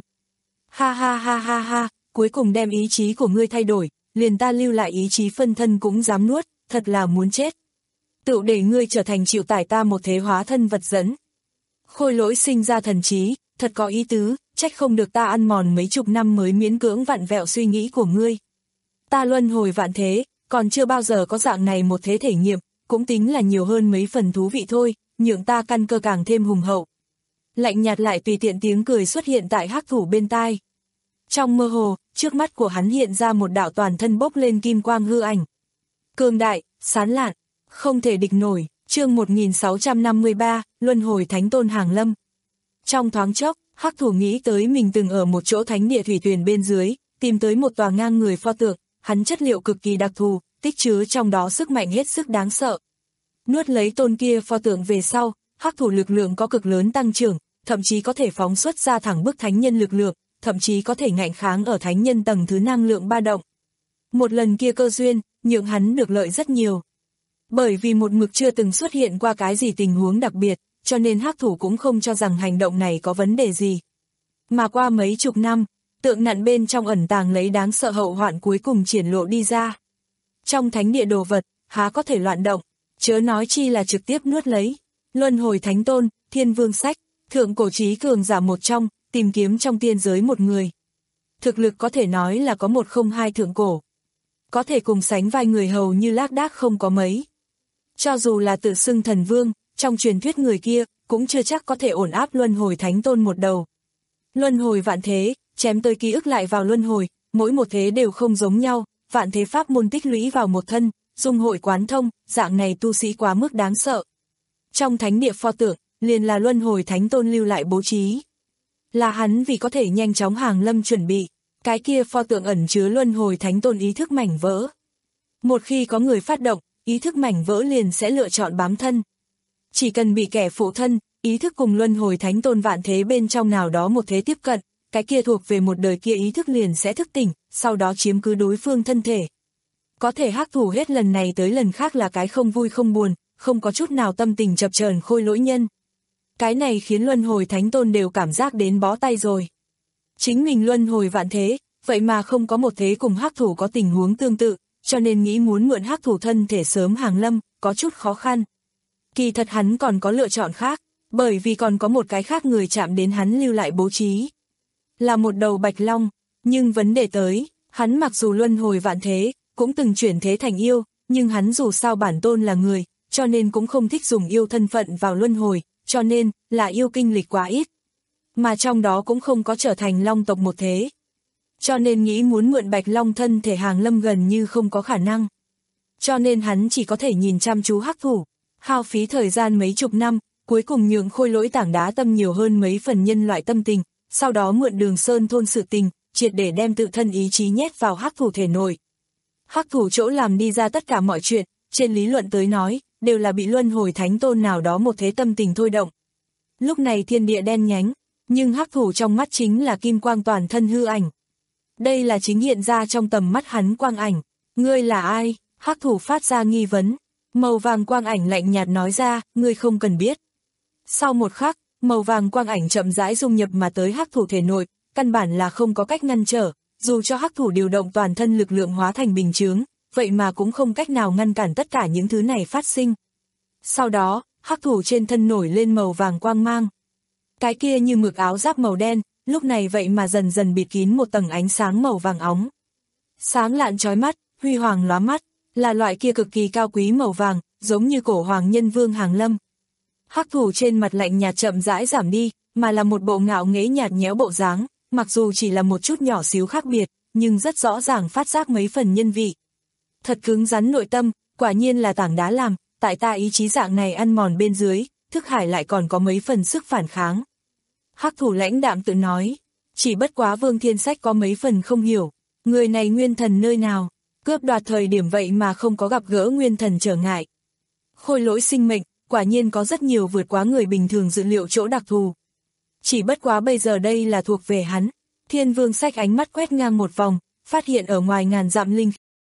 Ha ha ha ha ha, cuối cùng đem ý chí của ngươi thay đổi, liền ta lưu lại ý chí phân thân cũng dám nuốt, thật là muốn chết. Tự để ngươi trở thành chịu tải ta một thế hóa thân vật dẫn. Khôi lỗi sinh ra thần trí, thật có ý tứ, trách không được ta ăn mòn mấy chục năm mới miễn cưỡng vặn vẹo suy nghĩ của ngươi. Ta luân hồi vạn thế, còn chưa bao giờ có dạng này một thế thể nghiệm, cũng tính là nhiều hơn mấy phần thú vị thôi, nhượng ta căn cơ càng thêm hùng hậu. Lạnh nhạt lại tùy tiện tiếng cười xuất hiện tại hắc thủ bên tai. Trong mơ hồ, trước mắt của hắn hiện ra một đạo toàn thân bốc lên kim quang hư ảnh. Cường đại, sán lạn, không thể địch nổi, chương một nghìn sáu trăm năm mươi ba, Luân hồi Thánh Tôn hàng lâm. Trong thoáng chốc, hắc thủ nghĩ tới mình từng ở một chỗ thánh địa thủy tuyền bên dưới, tìm tới một tòa ngang người pho tượng, hắn chất liệu cực kỳ đặc thù, tích chứa trong đó sức mạnh hết sức đáng sợ. Nuốt lấy tôn kia pho tượng về sau, hắc thủ lực lượng có cực lớn tăng trưởng, thậm chí có thể phóng xuất ra thẳng bức thánh nhân lực lượng, thậm chí có thể ngạnh kháng ở thánh nhân tầng thứ năng lượng ba động. Một lần kia cơ duyên, nhượng hắn được lợi rất nhiều. Bởi vì một mực chưa từng xuất hiện qua cái gì tình huống đặc biệt, cho nên hắc thủ cũng không cho rằng hành động này có vấn đề gì. Mà qua mấy chục năm, tượng nặn bên trong ẩn tàng lấy đáng sợ hậu hoạn cuối cùng triển lộ đi ra. Trong thánh địa đồ vật, há có thể loạn động, chớ nói chi là trực tiếp nuốt lấy. Luân hồi Thánh Tôn, Thiên Vương Sách, thượng cổ trí cường giả một trong, tìm kiếm trong tiên giới một người. Thực lực có thể nói là có một không hai thượng cổ. Có thể cùng sánh vai người hầu như lác đác không có mấy. Cho dù là tự xưng thần vương, trong truyền thuyết người kia, cũng chưa chắc có thể ổn áp Luân hồi Thánh Tôn một đầu. Luân hồi vạn thế, chém tới ký ức lại vào luân hồi, mỗi một thế đều không giống nhau, vạn thế pháp môn tích lũy vào một thân, dung hội quán thông, dạng này tu sĩ quá mức đáng sợ. Trong thánh địa pho tượng, liền là Luân hồi Thánh Tôn lưu lại bố trí. Là hắn vì có thể nhanh chóng hàng lâm chuẩn bị, cái kia pho tượng ẩn chứa Luân hồi Thánh Tôn ý thức mảnh vỡ. Một khi có người phát động, ý thức mảnh vỡ liền sẽ lựa chọn bám thân. Chỉ cần bị kẻ phụ thân, ý thức cùng Luân hồi Thánh Tôn vạn thế bên trong nào đó một thế tiếp cận, cái kia thuộc về một đời kia ý thức liền sẽ thức tỉnh, sau đó chiếm cứ đối phương thân thể. Có thể hắc thủ hết lần này tới lần khác là cái không vui không buồn, không có chút nào tâm tình chập chờn khôi lỗi nhân. Cái này khiến Luân hồi Thánh Tôn đều cảm giác đến bó tay rồi. Chính mình luân hồi vạn thế, vậy mà không có một thế cùng hắc thủ có tình huống tương tự, cho nên nghĩ muốn mượn hắc thủ thân thể sớm hàng lâm, có chút khó khăn. Kỳ thật hắn còn có lựa chọn khác, Bởi vì còn có một cái khác người chạm đến hắn lưu lại bố trí. Là một đầu bạch long, nhưng vấn đề tới, hắn mặc dù luân hồi vạn thế, cũng từng chuyển thế thành yêu, nhưng hắn dù sao bản tôn là người, cho nên cũng không thích dùng yêu thân phận vào luân hồi, cho nên, là yêu kinh lịch quá ít. Mà trong đó cũng không có trở thành long tộc một thế. Cho nên nghĩ muốn mượn bạch long thân thể hàng lâm gần như không có khả năng. Cho nên hắn chỉ có thể nhìn chăm chú hắc thủ, hao phí thời gian mấy chục năm, cuối cùng nhường khôi lỗi tảng đá tâm nhiều hơn mấy phần nhân loại tâm tình, sau đó mượn Đường Sơn thôn sự tình, triệt để đem tự thân ý chí nhét vào hắc thủ thể nội. Hắc thủ chỗ làm đi ra tất cả mọi chuyện, trên lý luận tới nói, đều là bị luân hồi thánh tôn nào đó một thế tâm tình thôi động. Lúc này thiên địa đen nhánh, nhưng hắc thủ trong mắt chính là kim quang toàn thân hư ảnh. Đây là chính hiện ra trong tầm mắt hắn quang ảnh. Ngươi là ai? Hắc thủ phát ra nghi vấn. Màu vàng quang ảnh lạnh nhạt nói ra, ngươi không cần biết. Sau một khắc, màu vàng quang ảnh chậm rãi dung nhập mà tới hắc thủ thể nội, căn bản là không có cách ngăn trở, dù cho hắc thủ điều động toàn thân lực lượng hóa thành bình chướng, vậy mà cũng không cách nào ngăn cản tất cả những thứ này phát sinh. Sau đó, hắc thủ trên thân nổi lên màu vàng quang mang. Cái kia như mực áo giáp màu đen, lúc này vậy mà dần dần bịt kín một tầng ánh sáng màu vàng óng. Sáng lạn chói mắt, huy hoàng lóa mắt, là loại kia cực kỳ cao quý màu vàng, giống như cổ hoàng nhân vương hàng lâm. Hắc thủ trên mặt lạnh nhạt chậm rãi giảm đi, mà là một bộ ngạo nghễ nhạt nhẽo bộ dáng, mặc dù chỉ là một chút nhỏ xíu khác biệt, nhưng rất rõ ràng phát giác mấy phần nhân vị. Thật cứng rắn nội tâm, quả nhiên là tảng đá làm, tại ta ý chí dạng này ăn mòn bên dưới, thức hải lại còn có mấy phần sức phản kháng. Hắc thủ lãnh đạm tự nói, chỉ bất quá Vương Thiên Sách có mấy phần không hiểu, người này nguyên thần nơi nào, cướp đoạt thời điểm vậy mà không có gặp gỡ nguyên thần trở ngại. Khôi lỗi sinh mệnh, quả nhiên có rất nhiều vượt quá người bình thường dự liệu chỗ đặc thù. Chỉ bất quá bây giờ đây là thuộc về hắn. Thiên Vương Sách ánh mắt quét ngang một vòng, phát hiện ở ngoài ngàn dặm linh.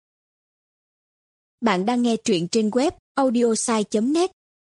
Bạn đang nghe truyện trên web audiosai chấm net.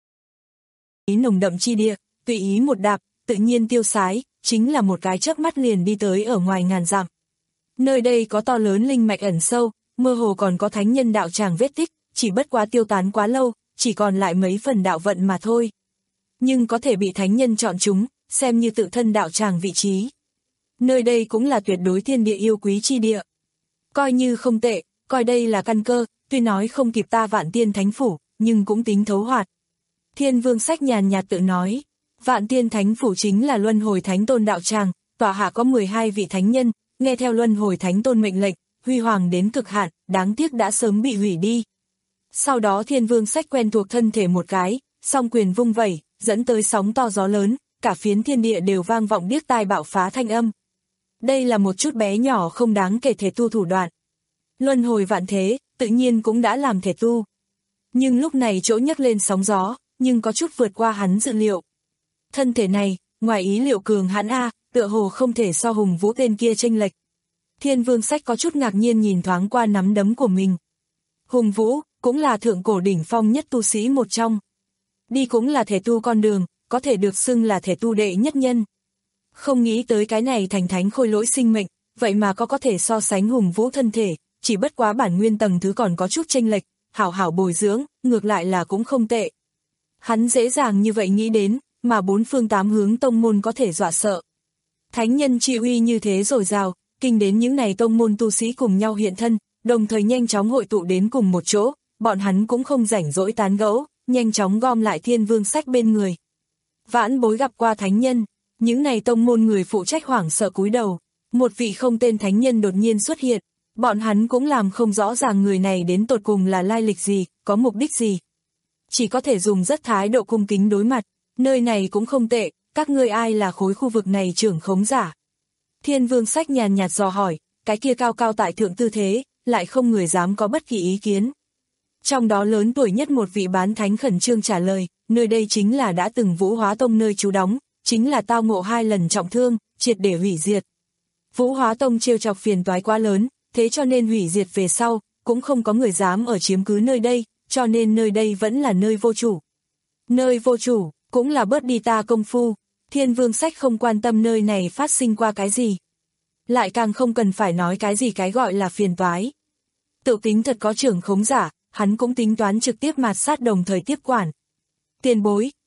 Ý nồng đậm chi địa, tùy ý một đạp, tự nhiên tiêu sái, chính là một cái chớp mắt liền đi tới ở ngoài ngàn dặm. Nơi đây có to lớn linh mạch ẩn sâu, mơ hồ còn có thánh nhân đạo tràng vết tích, chỉ bất quá tiêu tán quá lâu, chỉ còn lại mấy phần đạo vận mà thôi. Nhưng có thể bị thánh nhân chọn chúng, xem như tự thân đạo tràng vị trí. Nơi đây cũng là tuyệt đối thiên địa yêu quý chi địa. Coi như không tệ, coi đây là căn cơ, tuy nói không kịp ta Vạn Tiên Thánh Phủ, nhưng cũng tính thấu hoạt. Thiên Vương Sách nhàn nhạt tự nói, Vạn Tiên Thánh Phủ chính là Luân Hồi Thánh Tôn đạo tràng, tọa hạ có mười hai vị thánh nhân, nghe theo Luân Hồi Thánh Tôn mệnh lệnh, huy hoàng đến cực hạn, đáng tiếc đã sớm bị hủy đi. Sau đó Thiên Vương Sách quen thuộc thân thể một cái, song quyền vung vẩy, dẫn tới sóng to gió lớn, cả phiến thiên địa đều vang vọng điếc tai bạo phá thanh âm. Đây là một chút bé nhỏ không đáng kể thể tu thủ đoạn. Luân hồi vạn thế, tự nhiên cũng đã làm thể tu. Nhưng lúc này chỗ nhấc lên sóng gió, nhưng có chút vượt qua hắn dự liệu. Thân thể này, ngoài ý liệu cường hãn A, tựa hồ không thể so Hùng Vũ tên kia chênh lệch. Thiên Vương Sách có chút ngạc nhiên nhìn thoáng qua nắm đấm của mình. Hùng Vũ, cũng là thượng cổ đỉnh phong nhất tu sĩ một trong. Đi cũng là thể tu con đường, có thể được xưng là thể tu đệ nhất nhân. Không nghĩ tới cái này thành thánh khôi lỗi sinh mệnh, vậy mà có có thể so sánh Hùng Vũ thân thể, chỉ bất quá bản nguyên tầng thứ còn có chút chênh lệch, hảo hảo bồi dưỡng, ngược lại là cũng không tệ. Hắn dễ dàng như vậy nghĩ đến, mà bốn phương tám hướng tông môn có thể dọa sợ. Thánh nhân chi uy như thế dồi dào, kinh đến những này tông môn tu sĩ cùng nhau hiện thân, đồng thời nhanh chóng hội tụ đến cùng một chỗ, bọn hắn cũng không rảnh rỗi tán gẫu, nhanh chóng gom lại Thiên Vương Sách bên người. Vãn bối gặp qua thánh nhân, những này tông môn người phụ trách hoảng sợ cúi đầu, một vị không tên thánh nhân đột nhiên xuất hiện, bọn hắn cũng làm không rõ ràng người này đến tột cùng là lai lịch gì, có mục đích gì. Chỉ có thể dùng rất thái độ cung kính đối mặt, nơi này cũng không tệ, các ngươi ai là khối khu vực này trưởng khống giả. Thiên Vương Sách nhàn nhạt dò hỏi, cái kia cao cao tại thượng tư thế, lại không người dám có bất kỳ ý kiến. Trong đó lớn tuổi nhất một vị bán thánh khẩn trương trả lời, nơi đây chính là đã từng Vũ Hóa Tông nơi trú đóng, chính là tao ngộ hai lần trọng thương, triệt để hủy diệt. Vũ Hóa Tông trêu chọc phiền toái quá lớn, thế cho nên hủy diệt về sau, cũng không có người dám ở chiếm cứ nơi đây, cho nên nơi đây vẫn là nơi vô chủ. Nơi vô chủ, cũng là bớt đi ta công phu, Thiên Vương Sách không quan tâm nơi này phát sinh qua cái gì. Lại càng không cần phải nói cái gì cái gọi là phiền toái. Tự tính thật có trưởng khống giả, hắn cũng tính toán trực tiếp mạt sát đồng thời tiếp quản. Tiền bối,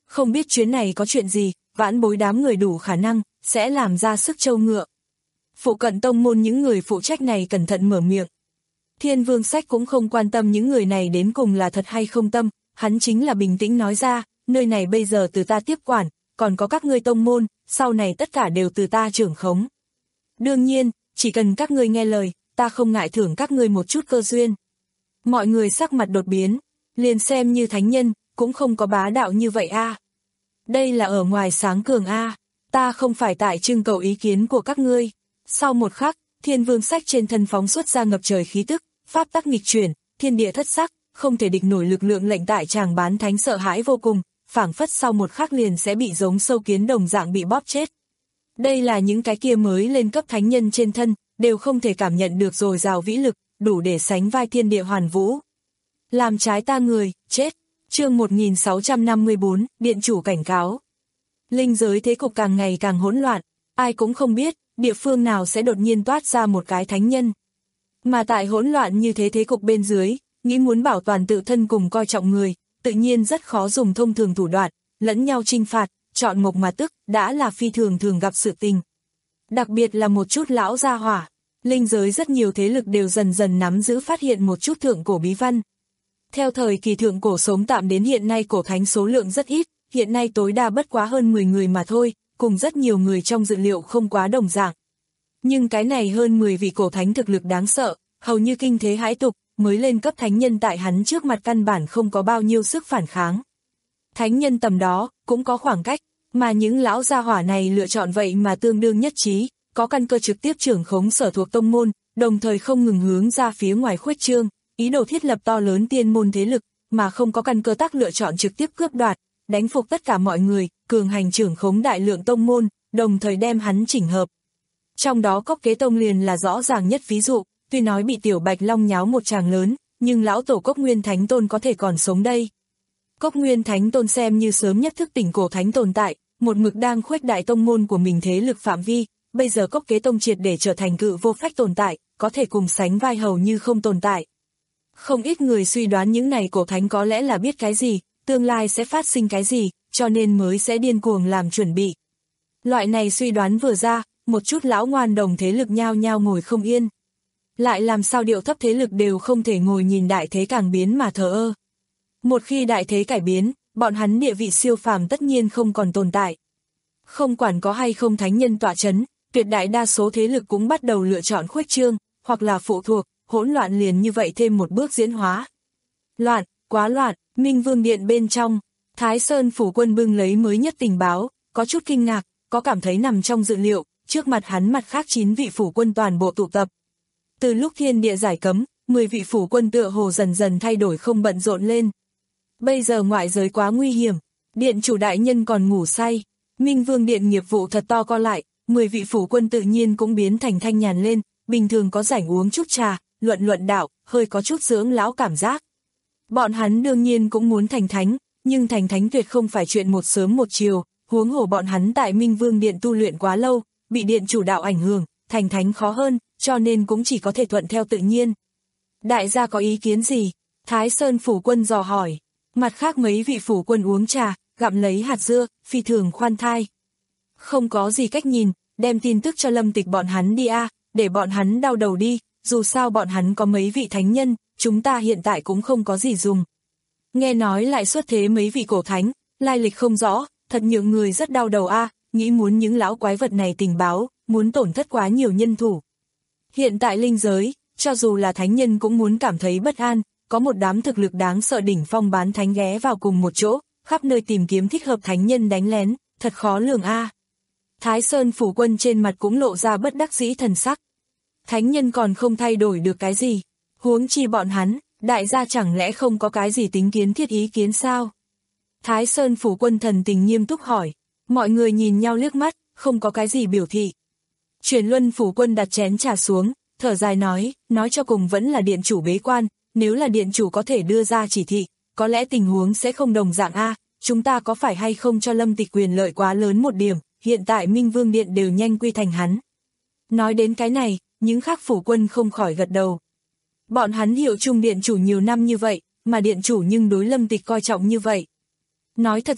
không biết chuyến này có chuyện gì, vãn bối đám người đủ khả năng, sẽ làm ra sức trâu ngựa. Phụ cận tông môn những người phụ trách này cẩn thận mở miệng. Thiên Vương Sách cũng không quan tâm những người này đến cùng là thật hay không tâm, hắn chính là bình tĩnh nói ra, nơi này bây giờ từ ta tiếp quản, còn có các ngươi tông môn, sau này tất cả đều từ ta trưởng khống. Đương nhiên, chỉ cần các ngươi nghe lời, ta không ngại thưởng các ngươi một chút cơ duyên. Mọi người sắc mặt đột biến, liền xem như thánh nhân, cũng không có bá đạo như vậy a. Đây là ở ngoài sáng cường a, ta không phải tại trưng cầu ý kiến của các ngươi. Sau một khắc, Thiên Vương Sách trên thân phóng xuất ra ngập trời khí tức, pháp tắc nghịch chuyển, thiên địa thất sắc, không thể địch nổi lực lượng lệnh tại chàng bán thánh sợ hãi vô cùng, phảng phất sau một khắc liền sẽ bị giống sâu kiến đồng dạng bị bóp chết. Đây là những cái kia mới lên cấp thánh nhân trên thân, đều không thể cảm nhận được dồi dào vĩ lực, đủ để sánh vai thiên địa hoàn vũ. Làm trái ta người, chết. Chương một nghìn sáu trăm năm mươi tư, Điện chủ cảnh cáo. Linh giới thế cục càng ngày càng hỗn loạn, ai cũng không biết, địa phương nào sẽ đột nhiên toát ra một cái thánh nhân. Mà tại hỗn loạn như thế thế cục bên dưới, nghĩ muốn bảo toàn tự thân cùng coi trọng người, tự nhiên rất khó dùng thông thường thủ đoạn, lẫn nhau chinh phạt, chọn mộc mà tức, đã là phi thường thường gặp sự tình. Đặc biệt là một chút lão gia hỏa, linh giới rất nhiều thế lực đều dần dần nắm giữ phát hiện một chút thượng cổ bí văn. Theo thời kỳ thượng cổ sống tạm đến hiện nay cổ thánh số lượng rất ít, hiện nay tối đa bất quá hơn mười người mà thôi, cùng rất nhiều người trong dự liệu không quá đồng dạng. Nhưng cái này hơn mười vị cổ thánh thực lực đáng sợ, hầu như kinh thế hãi tục, mới lên cấp thánh nhân tại hắn trước mặt căn bản không có bao nhiêu sức phản kháng. Thánh nhân tầm đó, cũng có khoảng cách, mà những lão gia hỏa này lựa chọn vậy mà tương đương nhất trí, có căn cơ trực tiếp trưởng khống sở thuộc tông môn, đồng thời không ngừng hướng ra phía ngoài khuếch trương, ý đồ thiết lập to lớn tiên môn thế lực, mà không có căn cơ tác lựa chọn trực tiếp cướp đoạt, đánh phục tất cả mọi người, cường hành trưởng khống đại lượng tông môn, đồng thời đem hắn chỉnh hợp. Trong đó Cốc Kế Tông liền là rõ ràng nhất ví dụ, tuy nói bị Tiểu Bạch Long nháo một tràng lớn, nhưng lão tổ Cốc Nguyên Thánh Tôn có thể còn sống đây. Cốc Nguyên Thánh Tôn xem như sớm nhất thức tỉnh cổ thánh tồn tại, một mực đang khuếch đại tông môn của mình thế lực phạm vi, bây giờ Cốc Kế Tông triệt để trở thành cự vô phách tồn tại, có thể cùng sánh vai hầu như không tồn tại. Không ít người suy đoán những này cổ thánh có lẽ là biết cái gì, tương lai sẽ phát sinh cái gì, cho nên mới sẽ điên cuồng làm chuẩn bị. Loại này suy đoán vừa ra, một chút lão ngoan đồng thế lực nhao nhao ngồi không yên. Lại làm sao điệu thấp thế lực đều không thể ngồi nhìn đại thế càng biến mà thờ ơ. Một khi đại thế cải biến, bọn hắn địa vị siêu phàm tất nhiên không còn tồn tại. Không quản có hay không thánh nhân tọa chấn, tuyệt đại đa số thế lực cũng bắt đầu lựa chọn khuếch trương, hoặc là phụ thuộc, hỗn loạn liền như vậy thêm một bước diễn hóa. Loạn, quá loạn, Minh Vương Điện bên trong, Thái Sơn phủ quân bưng lấy mới nhất tình báo, có chút kinh ngạc, có cảm thấy nằm trong dự liệu, trước mặt hắn mặt khác chín vị phủ quân toàn bộ tụ tập. Từ lúc thiên địa giải cấm, mười vị phủ quân tựa hồ dần dần thay đổi không bận rộn lên. Bây giờ ngoại giới quá nguy hiểm, điện chủ đại nhân còn ngủ say, Minh Vương Điện nghiệp vụ thật to co lại, mười vị phủ quân tự nhiên cũng biến thành thanh nhàn lên, bình thường có rảnh uống chút trà, luận luận đạo, hơi có chút dưỡng lão cảm giác. Bọn hắn đương nhiên cũng muốn thành thánh, nhưng thành thánh tuyệt không phải chuyện một sớm một chiều, huống hồ bọn hắn tại Minh Vương Điện tu luyện quá lâu, bị điện chủ đạo ảnh hưởng, thành thánh khó hơn, cho nên cũng chỉ có thể thuận theo tự nhiên. Đại gia có ý kiến gì? Thái Sơn phủ quân dò hỏi. Mặt khác mấy vị phủ quân uống trà, gặm lấy hạt dưa, phi thường khoan thai. Không có gì cách nhìn, đem tin tức cho Lâm Tịch bọn hắn đi a, để bọn hắn đau đầu đi, dù sao bọn hắn có mấy vị thánh nhân, chúng ta hiện tại cũng không có gì dùng. Nghe nói lại xuất thế mấy vị cổ thánh, lai lịch không rõ, thật nhượng người rất đau đầu a, nghĩ muốn những lão quái vật này tình báo, muốn tổn thất quá nhiều nhân thủ. Hiện tại linh giới, cho dù là thánh nhân cũng muốn cảm thấy bất an, có một đám thực lực đáng sợ đỉnh phong bán thánh ghé vào cùng một chỗ, khắp nơi tìm kiếm thích hợp thánh nhân đánh lén, thật khó lường a. Thái Sơn phủ quân trên mặt cũng lộ ra bất đắc dĩ thần sắc. Thánh nhân còn không thay đổi được cái gì, huống chi bọn hắn, đại gia chẳng lẽ không có cái gì tính kiến thiết ý kiến sao? Thái Sơn phủ quân thần tình nghiêm túc hỏi, mọi người nhìn nhau liếc mắt, không có cái gì biểu thị. Truyền Luân phủ quân đặt chén trà xuống, thở dài nói, nói cho cùng vẫn là điện chủ bế quan, nếu là điện chủ có thể đưa ra chỉ thị, có lẽ tình huống sẽ không đồng dạng a, chúng ta có phải hay không cho Lâm Tịch quyền lợi quá lớn một điểm, hiện tại Minh Vương Điện đều nhanh quy thành hắn. Nói đến cái này, những khác phủ quân không khỏi gật đầu. Bọn hắn hiệu chung điện chủ nhiều năm như vậy, mà điện chủ nhưng đối Lâm Tịch coi trọng như vậy. Nói thật ra,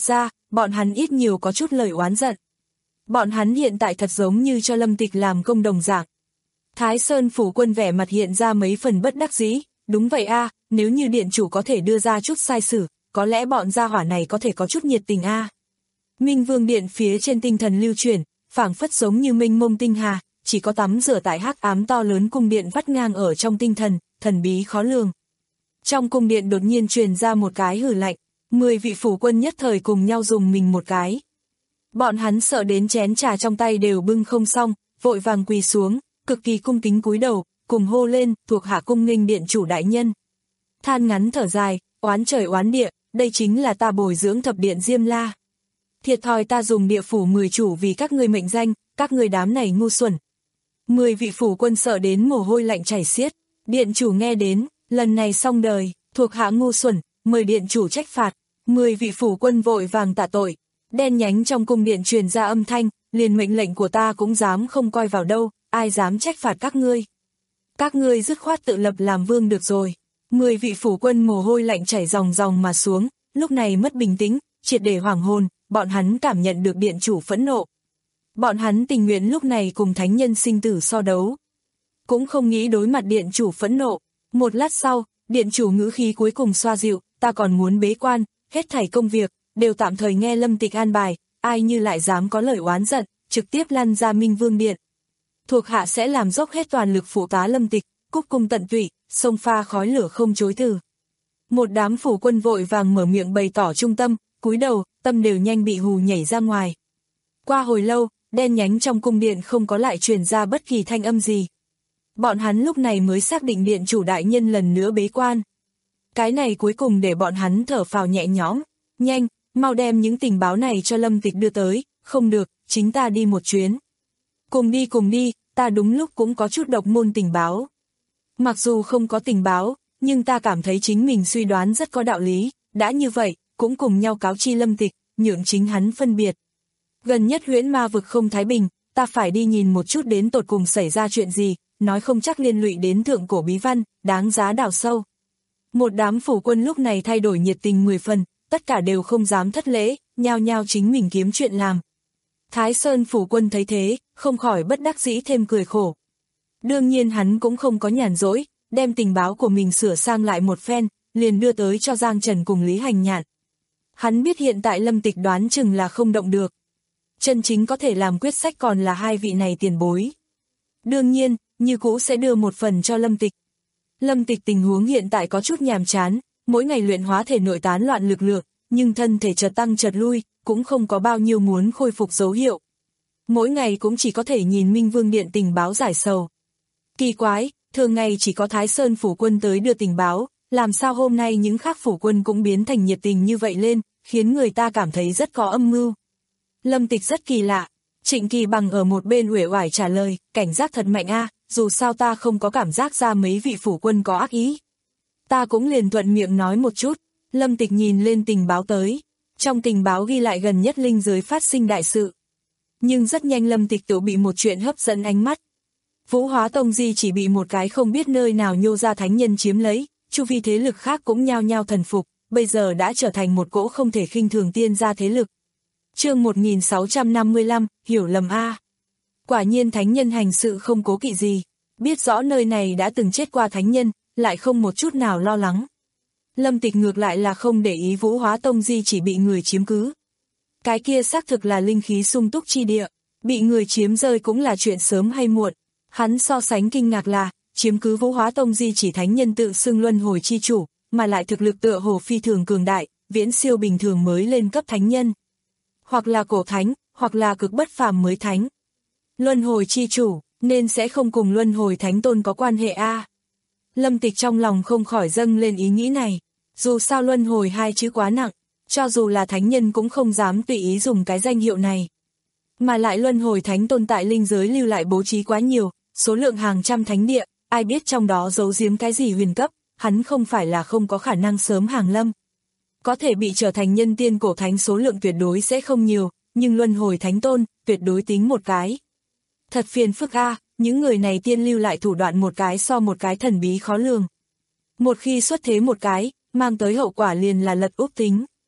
bọn hắn ít nhiều có chút lời oán giận. Bọn hắn hiện tại thật giống như cho Lâm Tịch làm công đồng dạng. Thái Sơn phủ quân vẻ mặt hiện ra mấy phần bất đắc dĩ, đúng vậy a, nếu như điện chủ có thể đưa ra chút sai sử, có lẽ bọn gia hỏa này có thể có chút nhiệt tình a. Minh Vương Điện phía trên tinh thần lưu chuyển, phảng phất giống như mênh mông tinh hà, chỉ có tắm rửa tại hắc ám to lớn cung điện vắt ngang ở trong tinh thần, thần bí khó lường. Trong cung điện đột nhiên truyền ra một cái hử lạnh, mười vị phủ quân nhất thời cùng nhau dùng mình một cái. Bọn hắn sợ đến chén trà trong tay đều bưng không xong, vội vàng quỳ xuống, cực kỳ cung kính cúi đầu, cùng hô lên, thuộc hạ cung nghênh điện chủ đại nhân. Than ngắn thở dài, oán trời oán địa, đây chính là ta bồi dưỡng thập điện Diêm La. Thiệt thòi ta dùng địa phủ mười chủ vì các ngươi mệnh danh, các ngươi đám này ngu xuẩn. Mười vị phủ quân sợ đến mồ hôi lạnh chảy xiết, điện chủ nghe đến, lần này xong đời, thuộc hạ ngu xuẩn, mời điện chủ trách phạt. Mười vị phủ quân vội vàng tạ tội, đen nhánh trong cung điện truyền ra âm thanh, liền mệnh lệnh của ta cũng dám không coi vào đâu, ai dám trách phạt các ngươi. Các ngươi dứt khoát tự lập làm vương được rồi. Mười vị phủ quân mồ hôi lạnh chảy ròng ròng mà xuống, lúc này mất bình tĩnh, triệt để hoảng hồn, bọn hắn cảm nhận được điện chủ phẫn nộ. Bọn hắn tình nguyện lúc này cùng thánh nhân sinh tử so đấu. Cũng không nghĩ đối mặt điện chủ phẫn nộ. Một lát sau, điện chủ ngữ khí cuối cùng xoa dịu, ta còn muốn bế quan, hết thảy công việc, đều tạm thời nghe Lâm Tịch an bài, ai như lại dám có lời oán giận, trực tiếp lăn ra Minh Vương Điện. Thuộc hạ sẽ làm dốc hết toàn lực phụ tá Lâm Tịch, cúc cung tận tụy, sông pha khói lửa không chối từ. Một đám phủ quân vội vàng mở miệng bày tỏ trung tâm, cúi đầu, tâm đều nhanh bị hù nhảy ra ngoài. Qua hồi lâu, đen nhánh trong cung điện không có lại truyền ra bất kỳ thanh âm gì. Bọn hắn lúc này mới xác định điện chủ đại nhân lần nữa bế quan. Cái này cuối cùng để bọn hắn thở phào nhẹ nhõm, nhanh, mau đem những tình báo này cho Lâm Tịch đưa tới, không được, chính ta đi một chuyến. Cùng đi cùng đi, ta đúng lúc cũng có chút độc môn tình báo. Mặc dù không có tình báo, nhưng ta cảm thấy chính mình suy đoán rất có đạo lý, đã như vậy, cũng cùng nhau cáo chi Lâm Tịch, nhượng chính hắn phân biệt. Gần nhất huyễn ma vực không thái bình, ta phải đi nhìn một chút đến tột cùng xảy ra chuyện gì, nói không chắc liên lụy đến thượng cổ bí văn, đáng giá đào sâu. Một đám phủ quân lúc này thay đổi nhiệt tình mười phần, tất cả đều không dám thất lễ, nhao nhao chính mình kiếm chuyện làm. Thái Sơn phủ quân thấy thế, không khỏi bất đắc dĩ thêm cười khổ. Đương nhiên hắn cũng không có nhàn rỗi, đem tình báo của mình sửa sang lại một phen, liền đưa tới cho Giang Trần cùng Lý Hành Nhạn. Hắn biết hiện tại Lâm Tịch đoán chừng là không động được. Chân chính có thể làm quyết sách còn là hai vị này tiền bối. Đương nhiên, như cũ sẽ đưa một phần cho Lâm Tịch. Lâm Tịch tình huống hiện tại có chút nhàm chán, mỗi ngày luyện hóa thể nội tán loạn lực lượng, nhưng thân thể chợt tăng chợt lui, cũng không có bao nhiêu muốn khôi phục dấu hiệu. Mỗi ngày cũng chỉ có thể nhìn Minh Vương Điện tình báo giải sầu. Kỳ quái, thường ngày chỉ có Thái Sơn phủ quân tới đưa tình báo, làm sao hôm nay những khác phủ quân cũng biến thành nhiệt tình như vậy lên, khiến người ta cảm thấy rất có âm mưu. Lâm Tịch rất kỳ lạ. Trịnh Kỳ Bằng ở một bên uể oải trả lời, cảnh giác thật mạnh a, dù sao ta không có cảm giác ra mấy vị phủ quân có ác ý. Ta cũng liền thuận miệng nói một chút. Lâm Tịch nhìn lên tình báo tới. Trong tình báo ghi lại gần nhất linh giới phát sinh đại sự. Nhưng rất nhanh Lâm Tịch tự bị một chuyện hấp dẫn ánh mắt. Vũ Hóa Tông Di chỉ bị một cái không biết nơi nào nhô ra thánh nhân chiếm lấy, chu vi thế lực khác cũng nhao nhao thần phục, bây giờ đã trở thành một cỗ không thể khinh thường tiên gia thế lực. Chương một nghìn sáu trăm năm mươi lăm, hiểu lầm a. Quả nhiên thánh nhân hành sự không cố kỵ gì, biết rõ nơi này đã từng chết qua thánh nhân, lại không một chút nào lo lắng. Lâm Tịch ngược lại là không để ý Vũ Hóa Tông Di chỉ bị người chiếm cứ. Cái kia xác thực là linh khí sung túc chi địa, bị người chiếm rơi cũng là chuyện sớm hay muộn. Hắn so sánh kinh ngạc là, chiếm cứ Vũ Hóa Tông Di chỉ thánh nhân tự xưng luân hồi chi chủ, mà lại thực lực tựa hồ phi thường cường đại, viễn siêu bình thường mới lên cấp thánh nhân. Hoặc là cổ thánh, hoặc là cực bất phàm mới thánh. Luân hồi chi chủ, nên sẽ không cùng luân hồi thánh tôn có quan hệ a. Lâm Tịch trong lòng không khỏi dâng lên ý nghĩ này, dù sao luân hồi hai chữ quá nặng, cho dù là thánh nhân cũng không dám tùy ý dùng cái danh hiệu này. Mà lại luân hồi thánh tôn tại linh giới lưu lại bố trí quá nhiều, số lượng hàng trăm thánh địa, ai biết trong đó giấu giếm cái gì huyền cấp, hắn không phải là không có khả năng sớm hàng lâm. Có thể bị trở thành nhân tiên cổ thánh số lượng tuyệt đối sẽ không nhiều, nhưng luân hồi thánh tôn, tuyệt đối tính một cái. Thật phiền phức a, những người này tiên lưu lại thủ đoạn một cái so một cái thần bí khó lường. Một khi xuất thế một cái, mang tới hậu quả liền là lật úp tính.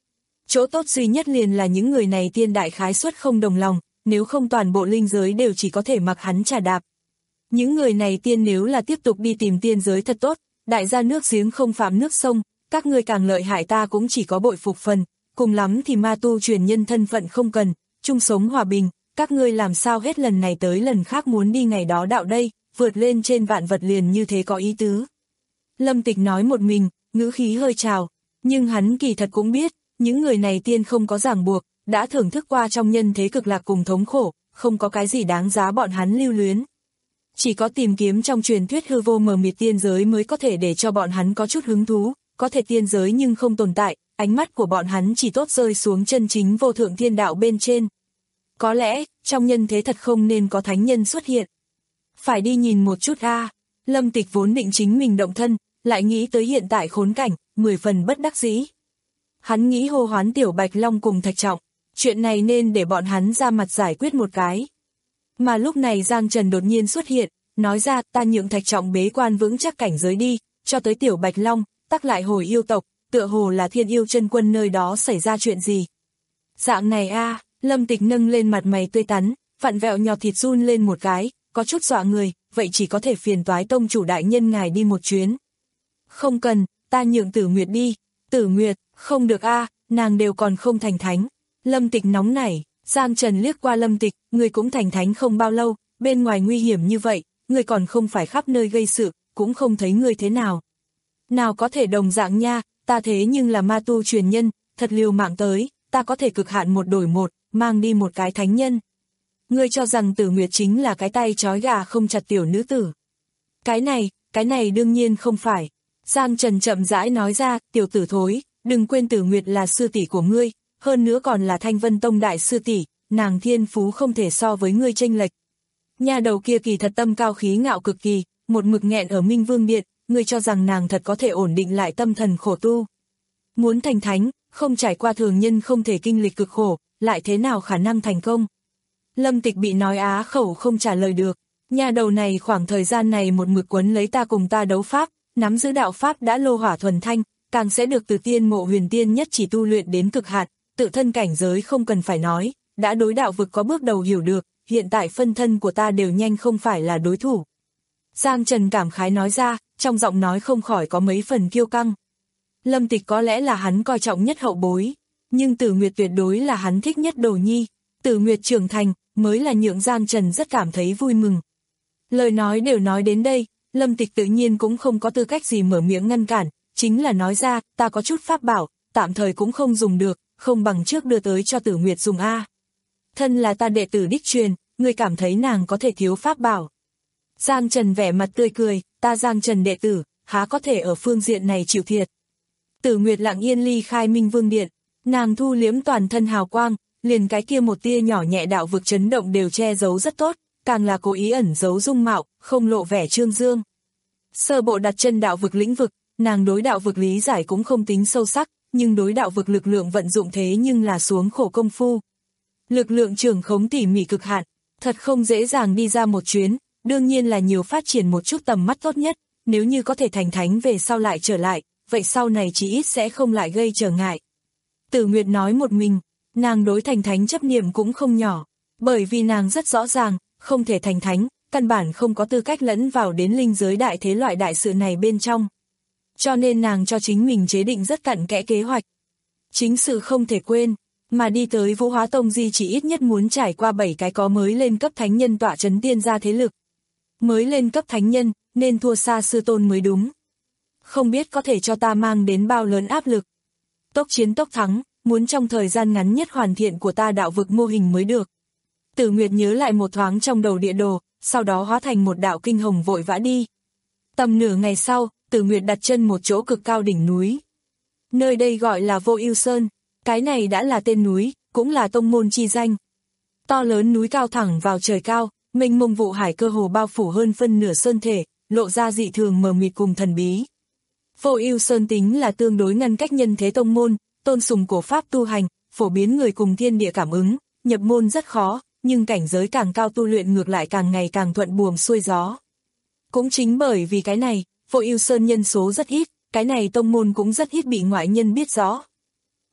Chỗ tốt duy nhất liền là những người này tiên đại khái suất không đồng lòng, nếu không toàn bộ linh giới đều chỉ có thể mặc hắn trà đạp. Những người này tiên nếu là tiếp tục đi tìm tiên giới thật tốt, đại gia nước giếng không phạm nước sông, các ngươi càng lợi hại ta cũng chỉ có bội phục phần, cùng lắm thì ma tu truyền nhân thân phận không cần, chung sống hòa bình, các ngươi làm sao hết lần này tới lần khác muốn đi ngày đó đạo đây, vượt lên trên vạn vật liền như thế có ý tứ. Lâm Tịch nói một mình, ngữ khí hơi trào, nhưng hắn kỳ thật cũng biết, những người này tiên không có ràng buộc, đã thưởng thức qua trong nhân thế cực lạc cùng thống khổ, không có cái gì đáng giá bọn hắn lưu luyến. Chỉ có tìm kiếm trong truyền thuyết hư vô mờ mịt tiên giới mới có thể để cho bọn hắn có chút hứng thú, có thể tiên giới nhưng không tồn tại, ánh mắt của bọn hắn chỉ tốt rơi xuống chân chính vô thượng thiên đạo bên trên. Có lẽ, trong nhân thế thật không nên có thánh nhân xuất hiện. Phải đi nhìn một chút a. Lâm Tịch vốn định chính mình động thân, lại nghĩ tới hiện tại khốn cảnh, mười phần bất đắc dĩ. Hắn nghĩ hô hoán Tiểu Bạch Long cùng Thạch Trọng, chuyện này nên để bọn hắn ra mặt giải quyết một cái. Mà lúc này Giang Trần đột nhiên xuất hiện, nói ra ta nhượng Thạch Trọng bế quan vững chắc cảnh giới đi, cho tới Tiểu Bạch Long, tắc lại hồi yêu tộc, tựa hồ là Thiên Yêu Chân Quân nơi đó xảy ra chuyện gì. Dạng này a. Lâm Tịch nâng lên mặt mày tươi tắn, vặn vẹo nhọt thịt run lên một cái, có chút dọa người, vậy chỉ có thể phiền toái tông chủ đại nhân ngài đi một chuyến. Không cần, ta nhượng Tử Nguyệt đi. Tử Nguyệt, không được a, nàng đều còn không thành thánh. Lâm Tịch nóng nảy, Giang Trần liếc qua Lâm Tịch, người cũng thành thánh không bao lâu, bên ngoài nguy hiểm như vậy, người còn không phải khắp nơi gây sự, cũng không thấy người thế nào. Nào có thể đồng dạng nha, ta thế nhưng là ma tu truyền nhân, thật liều mạng tới, ta có thể cực hạn một đổi một, mang đi một cái thánh nhân. Ngươi cho rằng Tử Nguyệt chính là cái tay trói gà không chặt tiểu nữ tử. Cái này, cái này đương nhiên không phải. Giang Trần chậm rãi nói ra, tiểu tử thối, đừng quên Tử Nguyệt là sư tỷ của ngươi, hơn nữa còn là Thanh Vân Tông đại sư tỷ, nàng thiên phú không thể so với ngươi chênh lệch. Nhà đầu kia kỳ thật tâm cao khí ngạo cực kỳ, một mực nghẹn ở Minh Vương Điện, ngươi cho rằng nàng thật có thể ổn định lại tâm thần khổ tu. Muốn thành thánh, không trải qua thường nhân không thể kinh lịch cực khổ, lại thế nào khả năng thành công. Lâm Tịch bị nói á khẩu không trả lời được, nhà đầu này khoảng thời gian này một mực quấn lấy ta cùng ta đấu pháp, nắm giữ đạo pháp đã lô hỏa thuần thanh, càng sẽ được từ tiên mộ huyền tiên nhất chỉ tu luyện đến cực hạn, tự thân cảnh giới không cần phải nói, đã đối đạo vực có bước đầu hiểu được, hiện tại phân thân của ta đều nhanh không phải là đối thủ. Giang Trần cảm khái nói ra, trong giọng nói không khỏi có mấy phần kiêu căng. Lâm Tịch có lẽ là hắn coi trọng nhất hậu bối, nhưng Tử Nguyệt tuyệt đối là hắn thích nhất đồ nhi. Tử Nguyệt trưởng thành, mới là nhượng Giang Trần rất cảm thấy vui mừng. Lời nói đều nói đến đây, Lâm Tịch tự nhiên cũng không có tư cách gì mở miệng ngăn cản, chính là nói ra, ta có chút pháp bảo, tạm thời cũng không dùng được, không bằng trước đưa tới cho Tử Nguyệt dùng a. Thân là ta đệ tử đích truyền, ngươi cảm thấy nàng có thể thiếu pháp bảo. Giang Trần vẻ mặt tươi cười, ta Giang Trần đệ tử, há có thể ở phương diện này chịu thiệt. Tử Nguyệt lặng yên ly khai Minh Vương Điện, nàng thu liếm toàn thân hào quang, liền cái kia một tia nhỏ nhẹ đạo vực chấn động đều che giấu rất tốt, càng là cố ý ẩn giấu dung mạo, không lộ vẻ trương dương. Sơ bộ đặt chân đạo vực lĩnh vực, nàng đối đạo vực lý giải cũng không tính sâu sắc, nhưng đối đạo vực lực lượng vận dụng thế nhưng là xuống khổ công phu. Lực lượng trưởng khống tỉ mỉ cực hạn, thật không dễ dàng đi ra một chuyến, đương nhiên là nhiều phát triển một chút tầm mắt tốt nhất, nếu như có thể thành thánh về sau lại trở lại, vậy sau này chỉ ít sẽ không lại gây trở ngại. Tử Nguyệt nói một mình, nàng đối thành thánh chấp niệm cũng không nhỏ, bởi vì nàng rất rõ ràng, không thể thành thánh, căn bản không có tư cách lẫn vào đến linh giới đại thế loại đại sự này bên trong. Cho nên nàng cho chính mình chế định rất cặn kẽ kế hoạch. Chính sự không thể quên, mà đi tới Vũ Hóa Tông Di chỉ ít nhất muốn trải qua bảy cái có mới lên cấp thánh nhân tọa trấn tiên gia thế lực. Mới lên cấp thánh nhân, nên thua xa sư tôn mới đúng. Không biết có thể cho ta mang đến bao lớn áp lực. Tốc chiến tốc thắng, muốn trong thời gian ngắn nhất hoàn thiện của ta đạo vực mô hình mới được. Tử Nguyệt nhớ lại một thoáng trong đầu địa đồ, sau đó hóa thành một đạo kinh hồng vội vã đi. Tầm nửa ngày sau, Tử Nguyệt đặt chân một chỗ cực cao đỉnh núi. Nơi đây gọi là Vô Ưu Sơn, cái này đã là tên núi, cũng là tông môn chi danh. To lớn núi cao thẳng vào trời cao, mênh mông vụ hải cơ hồ bao phủ hơn phân nửa sơn thể, lộ ra dị thường mờ mịt cùng thần bí. Vô Ưu Sơn tính là tương đối ngăn cách nhân thế tông môn, tôn sùng cổ pháp tu hành, phổ biến người cùng thiên địa cảm ứng, nhập môn rất khó, nhưng cảnh giới càng cao tu luyện ngược lại càng ngày càng thuận buồm xuôi gió. Cũng chính bởi vì cái này, Vô Ưu Sơn nhân số rất ít, cái này tông môn cũng rất ít bị ngoại nhân biết rõ.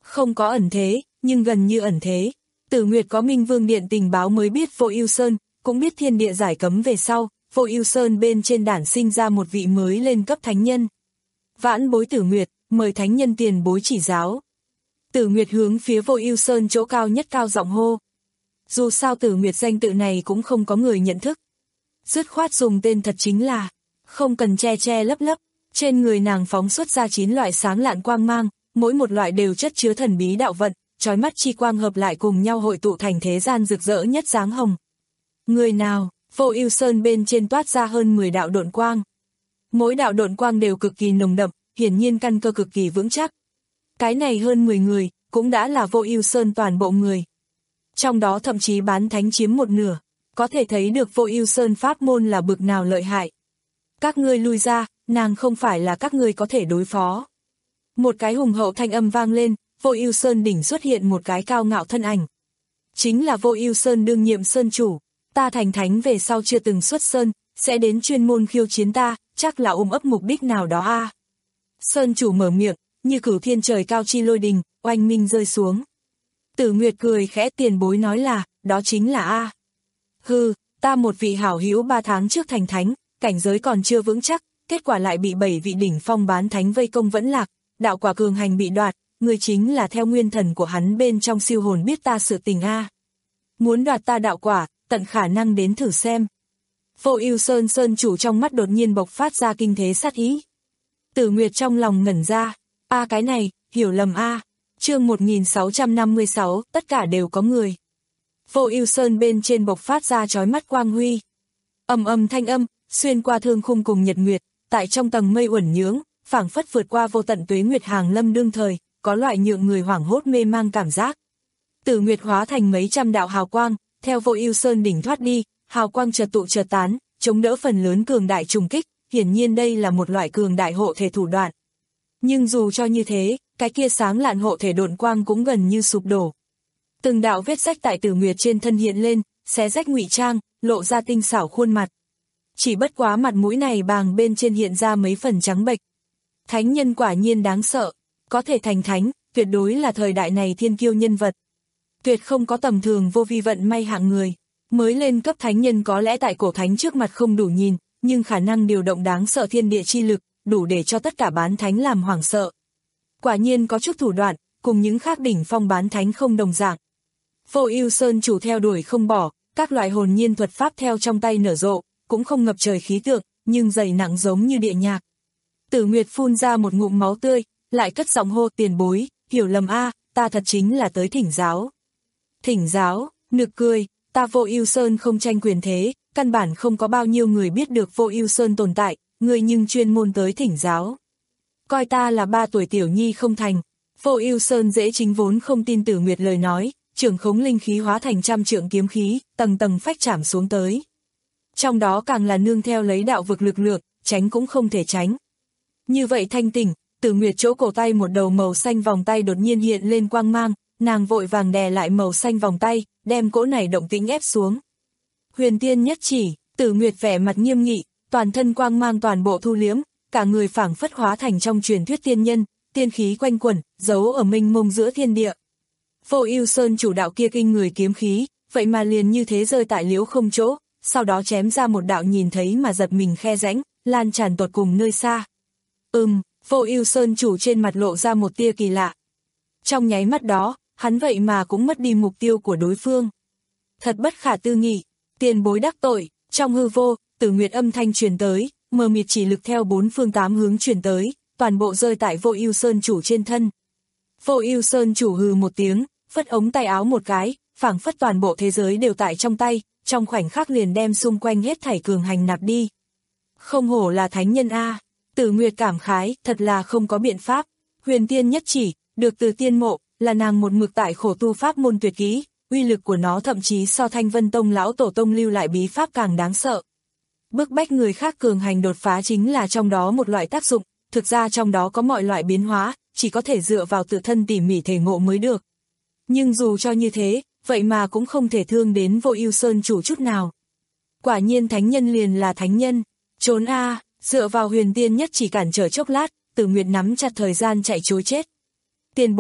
Không có ẩn thế, nhưng gần như ẩn thế. Tử Nguyệt có Minh Vương Điện tình báo mới biết Vô Ưu Sơn, cũng biết thiên địa giải cấm về sau, Vô Ưu Sơn bên trên đản sinh ra một vị mới lên cấp thánh nhân. Vãn bối Tử Nguyệt, mời thánh nhân tiền bối chỉ giáo. Tử Nguyệt hướng phía Vô Ưu Sơn chỗ cao nhất cao giọng hô. Dù sao Tử Nguyệt danh tự này cũng không có người nhận thức. Dứt khoát dùng tên thật chính là, không cần che che lấp lấp, trên người nàng phóng xuất ra chín loại sáng lạn quang mang, mỗi một loại đều chất chứa thần bí đạo vận, chói mắt chi quang hợp lại cùng nhau hội tụ thành thế gian rực rỡ nhất dáng hồng. Người nào? Vô Ưu Sơn bên trên toát ra hơn mười đạo độn quang. Mỗi đạo độn quang đều cực kỳ nồng đậm, hiển nhiên căn cơ cực kỳ vững chắc. Cái này hơn mười người, cũng đã là Vô Ưu Sơn toàn bộ người. Trong đó thậm chí bán thánh chiếm một nửa, có thể thấy được Vô Ưu Sơn pháp môn là bực nào lợi hại. Các ngươi lui ra, nàng không phải là các ngươi có thể đối phó. Một cái hùng hậu thanh âm vang lên, Vô Ưu Sơn đỉnh xuất hiện một cái cao ngạo thân ảnh. Chính là Vô Ưu Sơn đương nhiệm sơn chủ, ta thành thánh về sau chưa từng xuất sơn, sẽ đến chuyên môn khiêu chiến ta, chắc là ôm ấp mục đích nào đó a. À. Sơn chủ mở miệng, như cửu thiên trời cao chi lôi đình, oanh minh rơi xuống. Tử Nguyệt cười khẽ, tiền bối nói là, đó chính là a. À. Hừ, ta một vị hảo hữu ba tháng trước thành thánh, cảnh giới còn chưa vững chắc, kết quả lại bị bảy vị đỉnh phong bán thánh vây công vẫn lạc, đạo quả cường hành bị đoạt, người chính là theo nguyên thần của hắn bên trong siêu hồn biết ta sự tình a. À. Muốn đoạt ta đạo quả, tận khả năng đến thử xem. Vô Ưu Sơn sơn chủ trong mắt đột nhiên bộc phát ra kinh thế sát ý. Tử Nguyệt trong lòng ngẩn ra, a cái này, hiểu lầm a. À. Chương một nghìn sáu trăm năm mươi sáu, tất cả đều có người. Vô Ưu Sơn bên trên bộc phát ra chói mắt quang huy. Ầm ầm thanh âm, xuyên qua thương khung cùng nhật nguyệt, tại trong tầng mây uẩn nhướng, phảng phất vượt qua vô tận tuế nguyệt hàng lâm đương thời, có loại nhượng người hoảng hốt mê mang cảm giác. Tử Nguyệt hóa thành mấy trăm đạo hào quang, theo Vô Ưu Sơn đỉnh thoát đi, hào quang chợt tụ chợt tán, chống đỡ phần lớn cường đại trùng kích, hiển nhiên đây là một loại cường đại hộ thể thủ đoạn. Nhưng dù cho như thế, cái kia sáng lạn hộ thể độn quang cũng gần như sụp đổ. Từng đạo vết rách tại Tử Nguyệt trên thân hiện lên, xé rách ngụy trang, lộ ra tinh xảo khuôn mặt. Chỉ bất quá mặt mũi này bàng bên trên hiện ra mấy phần trắng bệch. Thánh nhân quả nhiên đáng sợ, có thể thành thánh, tuyệt đối là thời đại này thiên kiêu nhân vật. Tuyệt không có tầm thường vô vi vận may hạng người. Mới lên cấp thánh nhân có lẽ tại cổ thánh trước mặt không đủ nhìn, nhưng khả năng điều động đáng sợ thiên địa chi lực, đủ để cho tất cả bán thánh làm hoảng sợ. Quả nhiên có chút thủ đoạn, cùng những khác đỉnh phong bán thánh không đồng dạng. Vô Ưu Sơn chủ theo đuổi không bỏ, các loại hồn nhiên thuật pháp theo trong tay nở rộ, cũng không ngập trời khí tượng, nhưng dày nặng giống như địa nhạc. Tử Nguyệt phun ra một ngụm máu tươi, lại cất giọng hô, tiền bối, hiểu lầm a, ta thật chính là tới thỉnh giáo. Thỉnh giáo, nực cười, ta Vô Ưu Sơn không tranh quyền thế, căn bản không có bao nhiêu người biết được Vô Ưu Sơn tồn tại, người nhưng chuyên môn tới thỉnh giáo. Coi ta là ba tuổi tiểu nhi không thành. Vô Ưu Sơn dễ chính vốn không tin Tử Nguyệt lời nói, trưởng khống linh khí hóa thành trăm trượng kiếm khí, tầng tầng phách chạm xuống tới. Trong đó càng là nương theo lấy đạo vực lực lượng, tránh cũng không thể tránh. Như vậy thanh tỉnh, Tử Nguyệt chỗ cổ tay một đầu màu xanh vòng tay đột nhiên hiện lên quang mang, nàng vội vàng đè lại màu xanh vòng tay, đem cỗ này động tĩnh ép xuống. Huyền tiên nhất chỉ, Tử Nguyệt vẻ mặt nghiêm nghị, toàn thân quang mang toàn bộ thu liếm, cả người phảng phất hóa thành trong truyền thuyết tiên nhân, tiên khí quanh quẩn, giấu ở mênh mông giữa thiên địa. Vô Ưu Sơn chủ đạo kia kinh người kiếm khí, vậy mà liền như thế rơi tại liễu không chỗ, sau đó chém ra một đạo nhìn thấy mà giật mình khe rãnh, lan tràn tột cùng nơi xa. Ừm, Vô Ưu Sơn chủ trên mặt lộ ra một tia kỳ lạ. Trong nháy mắt đó, hắn vậy mà cũng mất đi mục tiêu của đối phương. Thật bất khả tư nghị, tiền bối đắc tội, trong hư vô, Tử Nguyệt âm thanh truyền tới, mờ mịt chỉ lực theo bốn phương tám hướng truyền tới, toàn bộ rơi tại Vô Ưu Sơn chủ trên thân. Vô Ưu Sơn chủ hừ một tiếng, phất ống tay áo một cái, phảng phất toàn bộ thế giới đều tại trong tay, trong khoảnh khắc liền đem xung quanh hết thảy cường hành nạp đi. Không hổ là thánh nhân a, Tử Nguyệt cảm khái, thật là không có biện pháp. Huyền tiên nhất chỉ, được từ tiên mộ, là nàng một mực tại khổ tu pháp môn tuyệt kỹ, uy lực của nó thậm chí so Thanh Vân Tông lão tổ tông lưu lại bí pháp càng đáng sợ. Bức bách người khác cường hành đột phá chính là trong đó một loại tác dụng, thực ra trong đó có mọi loại biến hóa, chỉ có thể dựa vào tự thân tỉ mỉ thể ngộ mới được. Nhưng dù cho như thế, vậy mà cũng không thể thương đến Vô Ưu Sơn chủ chút nào. Quả nhiên thánh nhân liền là thánh nhân, trốn a, dựa vào huyền tiên nhất chỉ cản trở chốc lát, Tử Nguyệt nắm chặt thời gian chạy trối chết. Tiền bối,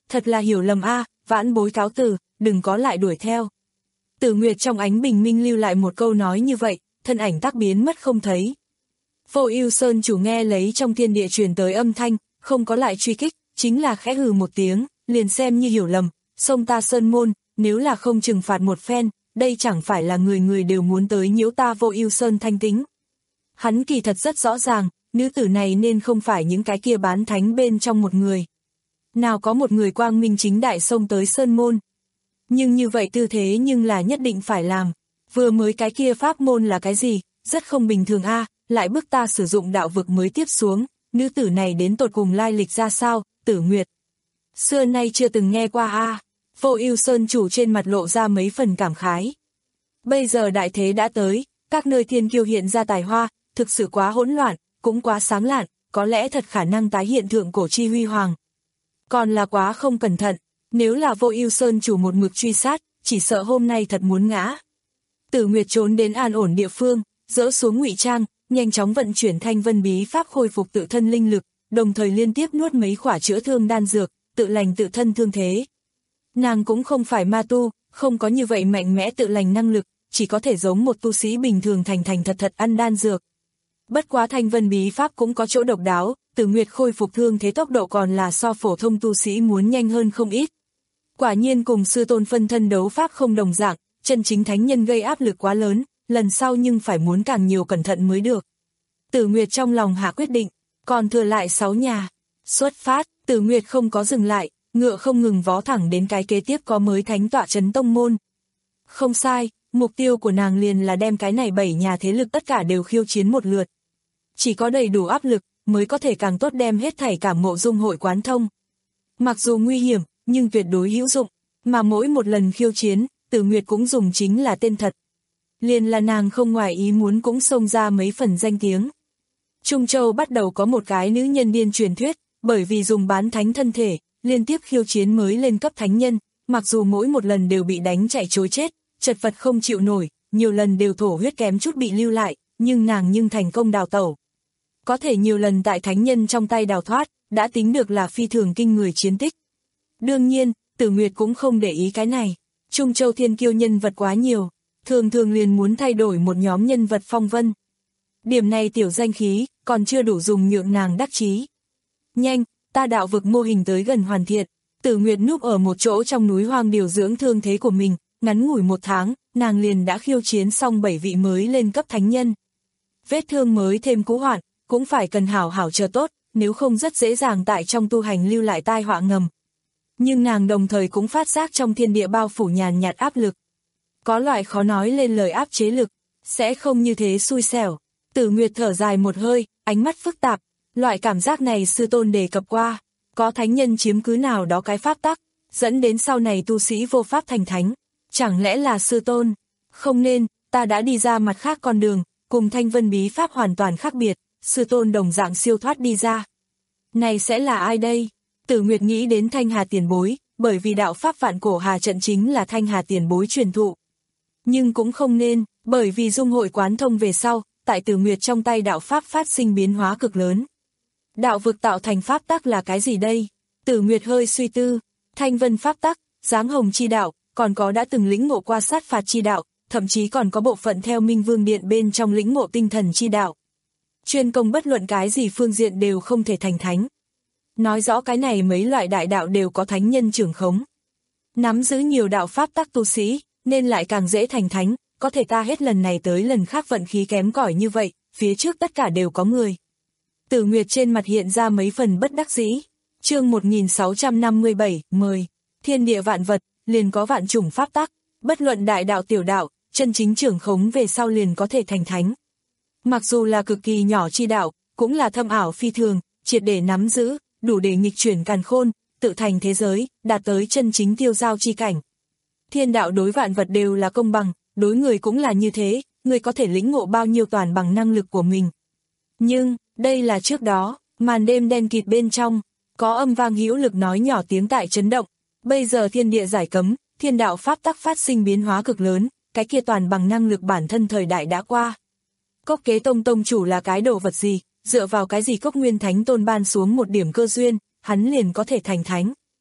thật là hiểu lầm a, vãn bối cáo từ, đừng có lại đuổi theo. Tử Nguyệt trong ánh bình minh lưu lại một câu nói như vậy, thân ảnh tắc biến mất không thấy. Vô Ưu Sơn chủ nghe lấy trong thiên địa truyền tới âm thanh, không có lại truy kích, chính là khẽ hừ một tiếng, liền xem như hiểu lầm, xông ta Sơn môn, nếu là không trừng phạt một phen, đây chẳng phải là người người đều muốn tới nhiễu ta Vô Ưu Sơn thanh tính. Hắn kỳ thật rất rõ ràng, nữ tử này nên không phải những cái kia bán thánh bên trong một người. Nào có một người quang minh chính đại xông tới Sơn môn. Nhưng như vậy tư thế nhưng là nhất định phải làm. Vừa mới cái kia pháp môn là cái gì, rất không bình thường a, lại bức ta sử dụng đạo vực mới tiếp xuống, nữ tử này đến tột cùng lai lịch ra sao, Tử Nguyệt. Xưa nay chưa từng nghe qua a. Vô Ưu Sơn chủ trên mặt lộ ra mấy phần cảm khái. Bây giờ đại thế đã tới, các nơi thiên kiêu hiện ra tài hoa, thực sự quá hỗn loạn, cũng quá sáng lạn, có lẽ thật khả năng tái hiện thượng cổ chi huy hoàng. Còn là quá không cẩn thận, nếu là Vô Ưu Sơn chủ một mực truy sát, chỉ sợ hôm nay thật muốn ngã. Tử Nguyệt trốn đến an ổn địa phương, dỡ xuống ngụy trang, nhanh chóng vận chuyển thanh vân bí pháp khôi phục tự thân linh lực, đồng thời liên tiếp nuốt mấy khỏa chữa thương đan dược, tự lành tự thân thương thế. Nàng cũng không phải ma tu, không có như vậy mạnh mẽ tự lành năng lực, chỉ có thể giống một tu sĩ bình thường thành thành thật thật ăn đan dược. Bất quá thanh vân bí pháp cũng có chỗ độc đáo, Tử Nguyệt khôi phục thương thế tốc độ còn là so phổ thông tu sĩ muốn nhanh hơn không ít. Quả nhiên cùng sư tôn phân thân đấu pháp không đồng dạng, chân chính thánh nhân gây áp lực quá lớn, lần sau nhưng phải muốn càng nhiều cẩn thận mới được. Tử Nguyệt trong lòng hạ quyết định, còn thừa lại sáu nhà. Xuất phát, Tử Nguyệt không có dừng lại, ngựa không ngừng vó thẳng đến cái kế tiếp có mới thánh tọa trấn tông môn. Không sai, mục tiêu của nàng liền là đem cái này bảy nhà thế lực tất cả đều khiêu chiến một lượt. Chỉ có đầy đủ áp lực, mới có thể càng tốt đem hết thảy cảm ngộ dung hội quán thông. Mặc dù nguy hiểm, nhưng tuyệt đối hữu dụng, mà mỗi một lần khiêu chiến, Tử Nguyệt cũng dùng chính là tên thật. Liền là nàng không ngoài ý muốn cũng xông ra mấy phần danh tiếng. Trung Châu bắt đầu có một cái nữ nhân điên truyền thuyết, bởi vì dùng bán thánh thân thể, liên tiếp khiêu chiến mới lên cấp thánh nhân, mặc dù mỗi một lần đều bị đánh chạy trối chết, chật vật không chịu nổi, nhiều lần đều thổ huyết kém chút bị lưu lại, nhưng nàng nhưng thành công đào tẩu. Có thể nhiều lần tại thánh nhân trong tay đào thoát, đã tính được là phi thường kinh người chiến tích. Đương nhiên, Tử Nguyệt cũng không để ý cái này. Trung Châu thiên kiêu nhân vật quá nhiều, thường thường liền muốn thay đổi một nhóm nhân vật phong vân. Điểm này tiểu danh khí, còn chưa đủ dùng nhượng nàng đắc chí. Nhanh, ta đạo vực mô hình tới gần hoàn thiện. Tử Nguyệt núp ở một chỗ trong núi hoang điều dưỡng thương thế của mình, ngắn ngủi một tháng, nàng liền đã khiêu chiến xong bảy vị mới lên cấp thánh nhân. Vết thương mới thêm cũ hoạn, cũng phải cần hảo hảo chờ tốt, nếu không rất dễ dàng tại trong tu hành lưu lại tai họa ngầm. Nhưng nàng đồng thời cũng phát giác trong thiên địa bao phủ nhàn nhạt áp lực. Có loại khó nói lên lời áp chế lực, sẽ không như thế xui xẻo. Tử Nguyệt thở dài một hơi, ánh mắt phức tạp, loại cảm giác này sư tôn đề cập qua, có thánh nhân chiếm cứ nào đó cái pháp tắc, dẫn đến sau này tu sĩ vô pháp thành thánh, chẳng lẽ là sư tôn? Không nên, ta đã đi ra mặt khác con đường, cùng thanh vân bí pháp hoàn toàn khác biệt, sư tôn đồng dạng siêu thoát đi ra. Này sẽ là ai đây? Tử Nguyệt nghĩ đến Thanh Hà tiền bối, bởi vì đạo pháp vạn cổ hà trận chính là Thanh Hà tiền bối truyền thụ. Nhưng cũng không nên, bởi vì dung hội quán thông về sau, tại Tử Nguyệt trong tay đạo pháp phát sinh biến hóa cực lớn. Đạo vực tạo thành pháp tắc là cái gì đây? Tử Nguyệt hơi suy tư, thanh vân pháp tắc, giáng hồng chi đạo, còn có đã từng lĩnh ngộ qua sát phạt chi đạo, thậm chí còn có bộ phận theo Minh Vương Điện bên trong lĩnh ngộ tinh thần chi đạo. Chuyên công bất luận cái gì phương diện đều không thể thành thánh. Nói rõ cái này mấy loại đại đạo đều có thánh nhân trưởng khống. Nắm giữ nhiều đạo pháp tắc tu sĩ, nên lại càng dễ thành thánh, có thể ta hết lần này tới lần khác vận khí kém cỏi như vậy, phía trước tất cả đều có người. Tử Nguyệt trên mặt hiện ra mấy phần bất đắc dĩ. Chương một nghìn sáu trăm năm mươi bảy, mười. Thiên địa vạn vật, liền có vạn chủng pháp tắc, bất luận đại đạo tiểu đạo, chân chính trưởng khống về sau liền có thể thành thánh. Mặc dù là cực kỳ nhỏ chi đạo, cũng là thâm ảo phi thường, triệt để nắm giữ, đủ để nghịch chuyển càn khôn, tự thành thế giới, đạt tới chân chính tiêu giao chi cảnh. Thiên đạo đối vạn vật đều là công bằng, đối người cũng là như thế, người có thể lĩnh ngộ bao nhiêu toàn bằng năng lực của mình. Nhưng, đây là trước đó, màn đêm đen kịt bên trong, có âm vang hữu lực nói nhỏ tiếng tại chấn động. Bây giờ thiên địa giải cấm, thiên đạo pháp tắc phát sinh biến hóa cực lớn, cái kia toàn bằng năng lực bản thân thời đại đã qua. Cốc Kế Tông tông chủ là cái đồ vật gì, dựa vào cái gì Cốc Nguyên Thánh Tôn ban xuống một điểm cơ duyên, hắn liền có thể thành thánh.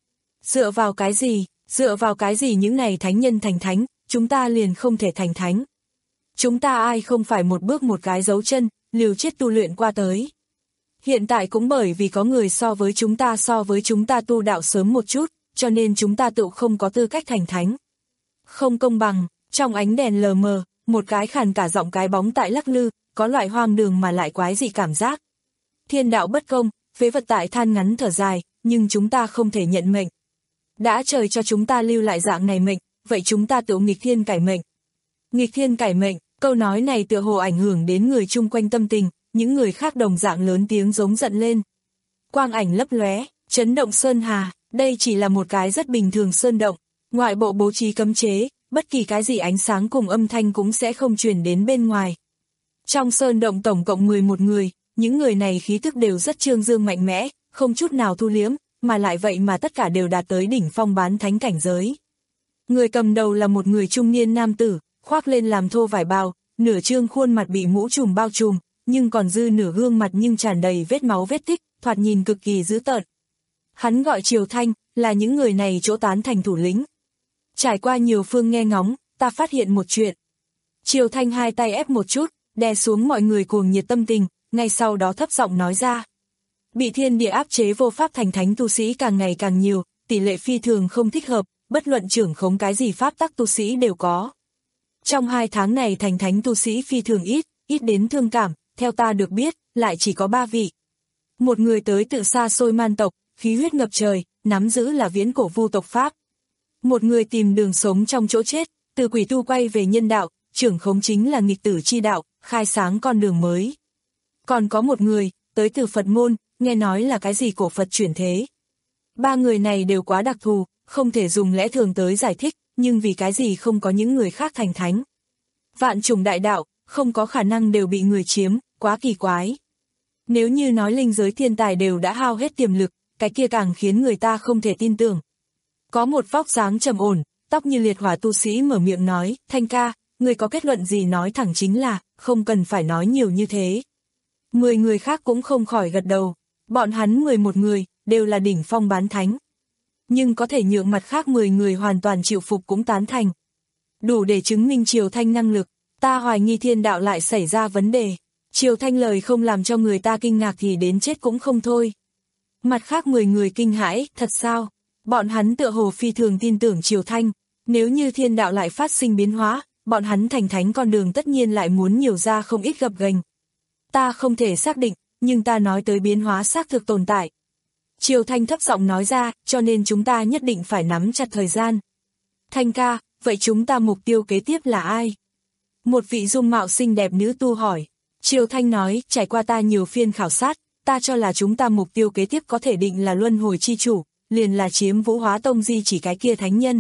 Dựa vào cái gì, dựa vào cái gì những này thánh nhân thành thánh, chúng ta liền không thể thành thánh. Chúng ta ai không phải một bước một cái dấu chân, liều chết tu luyện qua tới. Hiện tại cũng bởi vì có người so với chúng ta so với chúng ta tu đạo sớm một chút, cho nên chúng ta tự không có tư cách thành thánh. Không công bằng, trong ánh đèn lờ mờ, một cái khàn cả giọng cái bóng tại lắc lư, có loại hoang đường mà lại quái dị cảm giác. Thiên đạo bất công, phế vật tại than ngắn thở dài, nhưng chúng ta không thể nhận mệnh. Đã trời cho chúng ta lưu lại dạng này mệnh, vậy chúng ta tự nghịch thiên cải mệnh. Nghịch thiên cải mệnh, câu nói này tựa hồ ảnh hưởng đến người chung quanh tâm tình, những người khác đồng dạng lớn tiếng giống giận lên. Quang ảnh lấp lóe, chấn động sơn hà, đây chỉ là một cái rất bình thường sơn động, ngoại bộ bố trí cấm chế, bất kỳ cái gì ánh sáng cùng âm thanh cũng sẽ không truyền đến bên ngoài. Trong sơn động tổng cộng mười một người, những người này khí thức đều rất trương dương mạnh mẽ, không chút nào thu liếm, mà lại vậy mà tất cả đều đạt tới đỉnh phong bán thánh cảnh giới. Người cầm đầu là một người trung niên nam tử, khoác lên làm thô vải bào, nửa trương khuôn mặt bị mũ trùm bao trùm, nhưng còn dư nửa gương mặt nhưng tràn đầy vết máu vết tích, thoạt nhìn cực kỳ dữ tợn. Hắn gọi Triều Thanh, là những người này chỗ tán thành thủ lĩnh. Trải qua nhiều phương nghe ngóng, ta phát hiện một chuyện. Triều Thanh hai tay ép một chút, đè xuống mọi người cuồng nhiệt tâm tình, ngay sau đó thấp giọng nói ra. Bị thiên địa áp chế vô pháp thành thánh tu sĩ càng ngày càng nhiều, tỷ lệ phi thường không thích hợp, bất luận trưởng khống cái gì pháp tắc tu sĩ đều có. Trong hai tháng này thành thánh tu sĩ phi thường ít, ít đến thương cảm, theo ta được biết, lại chỉ có ba vị. Một người tới tự xa xôi man tộc, khí huyết ngập trời, nắm giữ là viễn cổ vu tộc pháp. Một người tìm đường sống trong chỗ chết, từ quỷ tu quay về nhân đạo, trưởng khống chính là nghịch tử chi đạo, khai sáng con đường mới. Còn có một người, tới từ Phật môn, nghe nói là cái gì cổ Phật chuyển thế. Ba người này đều quá đặc thù, không thể dùng lẽ thường tới giải thích, nhưng vì cái gì không có những người khác thành thánh. Vạn chủng đại đạo, không có khả năng đều bị người chiếm, quá kỳ quái. Nếu như nói linh giới thiên tài đều đã hao hết tiềm lực, cái kia càng khiến người ta không thể tin tưởng. Có một vóc dáng trầm ổn, tóc như liệt hỏa tu sĩ mở miệng nói, Thanh ca, người có kết luận gì nói thẳng chính là, không cần phải nói nhiều như thế. Mười người khác cũng không khỏi gật đầu, bọn hắn mười một người, đều là đỉnh phong bán thánh. Nhưng có thể nhượng mặt khác mười người hoàn toàn chịu phục cũng tán thành. Đủ để chứng minh Triều Thanh năng lực, ta hoài nghi thiên đạo lại xảy ra vấn đề. Triều Thanh lời không làm cho người ta kinh ngạc thì đến chết cũng không thôi. Mặt khác mười người kinh hãi, thật sao? Bọn hắn tựa hồ phi thường tin tưởng Triều Thanh, nếu như thiên đạo lại phát sinh biến hóa, bọn hắn thành thánh con đường tất nhiên lại muốn nhiều ra không ít gập ghềnh. Ta không thể xác định, nhưng ta nói tới biến hóa xác thực tồn tại. Triều Thanh thấp giọng nói ra, cho nên chúng ta nhất định phải nắm chặt thời gian. Thanh ca, vậy chúng ta mục tiêu kế tiếp là ai? Một vị dung mạo xinh đẹp nữ tu hỏi. Triều Thanh nói, trải qua ta nhiều phiên khảo sát, ta cho là chúng ta mục tiêu kế tiếp có thể định là luân hồi chi chủ, liền là chiếm Vũ Hóa Tông di chỉ cái kia thánh nhân.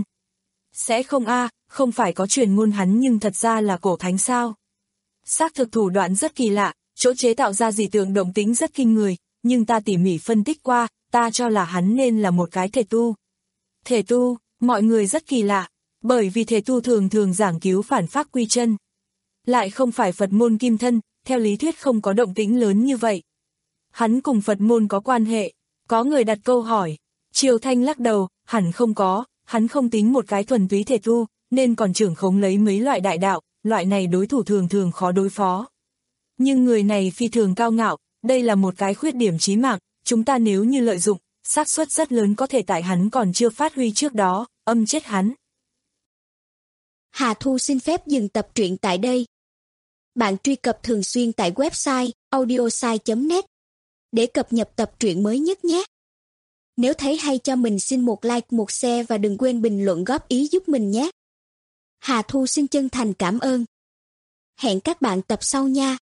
Sẽ không a, không phải có truyền ngôn hắn nhưng thật ra là cổ thánh sao? Xác thực thủ đoạn rất kỳ lạ, chỗ chế tạo ra dị tượng động tĩnh rất kinh người, nhưng ta tỉ mỉ phân tích qua, ta cho là hắn nên là một cái thể tu. Thể tu, mọi người rất kỳ lạ, bởi vì thể tu thường thường giảng cứu phản pháp quy chân. Lại không phải Phật môn kim thân, theo lý thuyết không có động tĩnh lớn như vậy. Hắn cùng Phật môn có quan hệ, có người đặt câu hỏi. Triều Thanh lắc đầu, hẳn không có, hắn không tính một cái thuần túy thể tu, nên còn trưởng khống lấy mấy loại đại đạo, loại này đối thủ thường thường khó đối phó. Nhưng người này phi thường cao ngạo, đây là một cái khuyết điểm chí mạng, chúng ta nếu như lợi dụng, xác suất rất lớn có thể tại hắn còn chưa phát huy trước đó, âm chết hắn. Hà Thu xin phép dừng tập truyện tại đây. Bạn truy cập thường xuyên tại website audiosai chấm net để cập nhật tập truyện mới nhất nhé. Nếu thấy hay cho mình xin một like, một share và đừng quên bình luận góp ý giúp mình nhé. Hà Thu xin chân thành cảm ơn. Hẹn các bạn tập sau nha.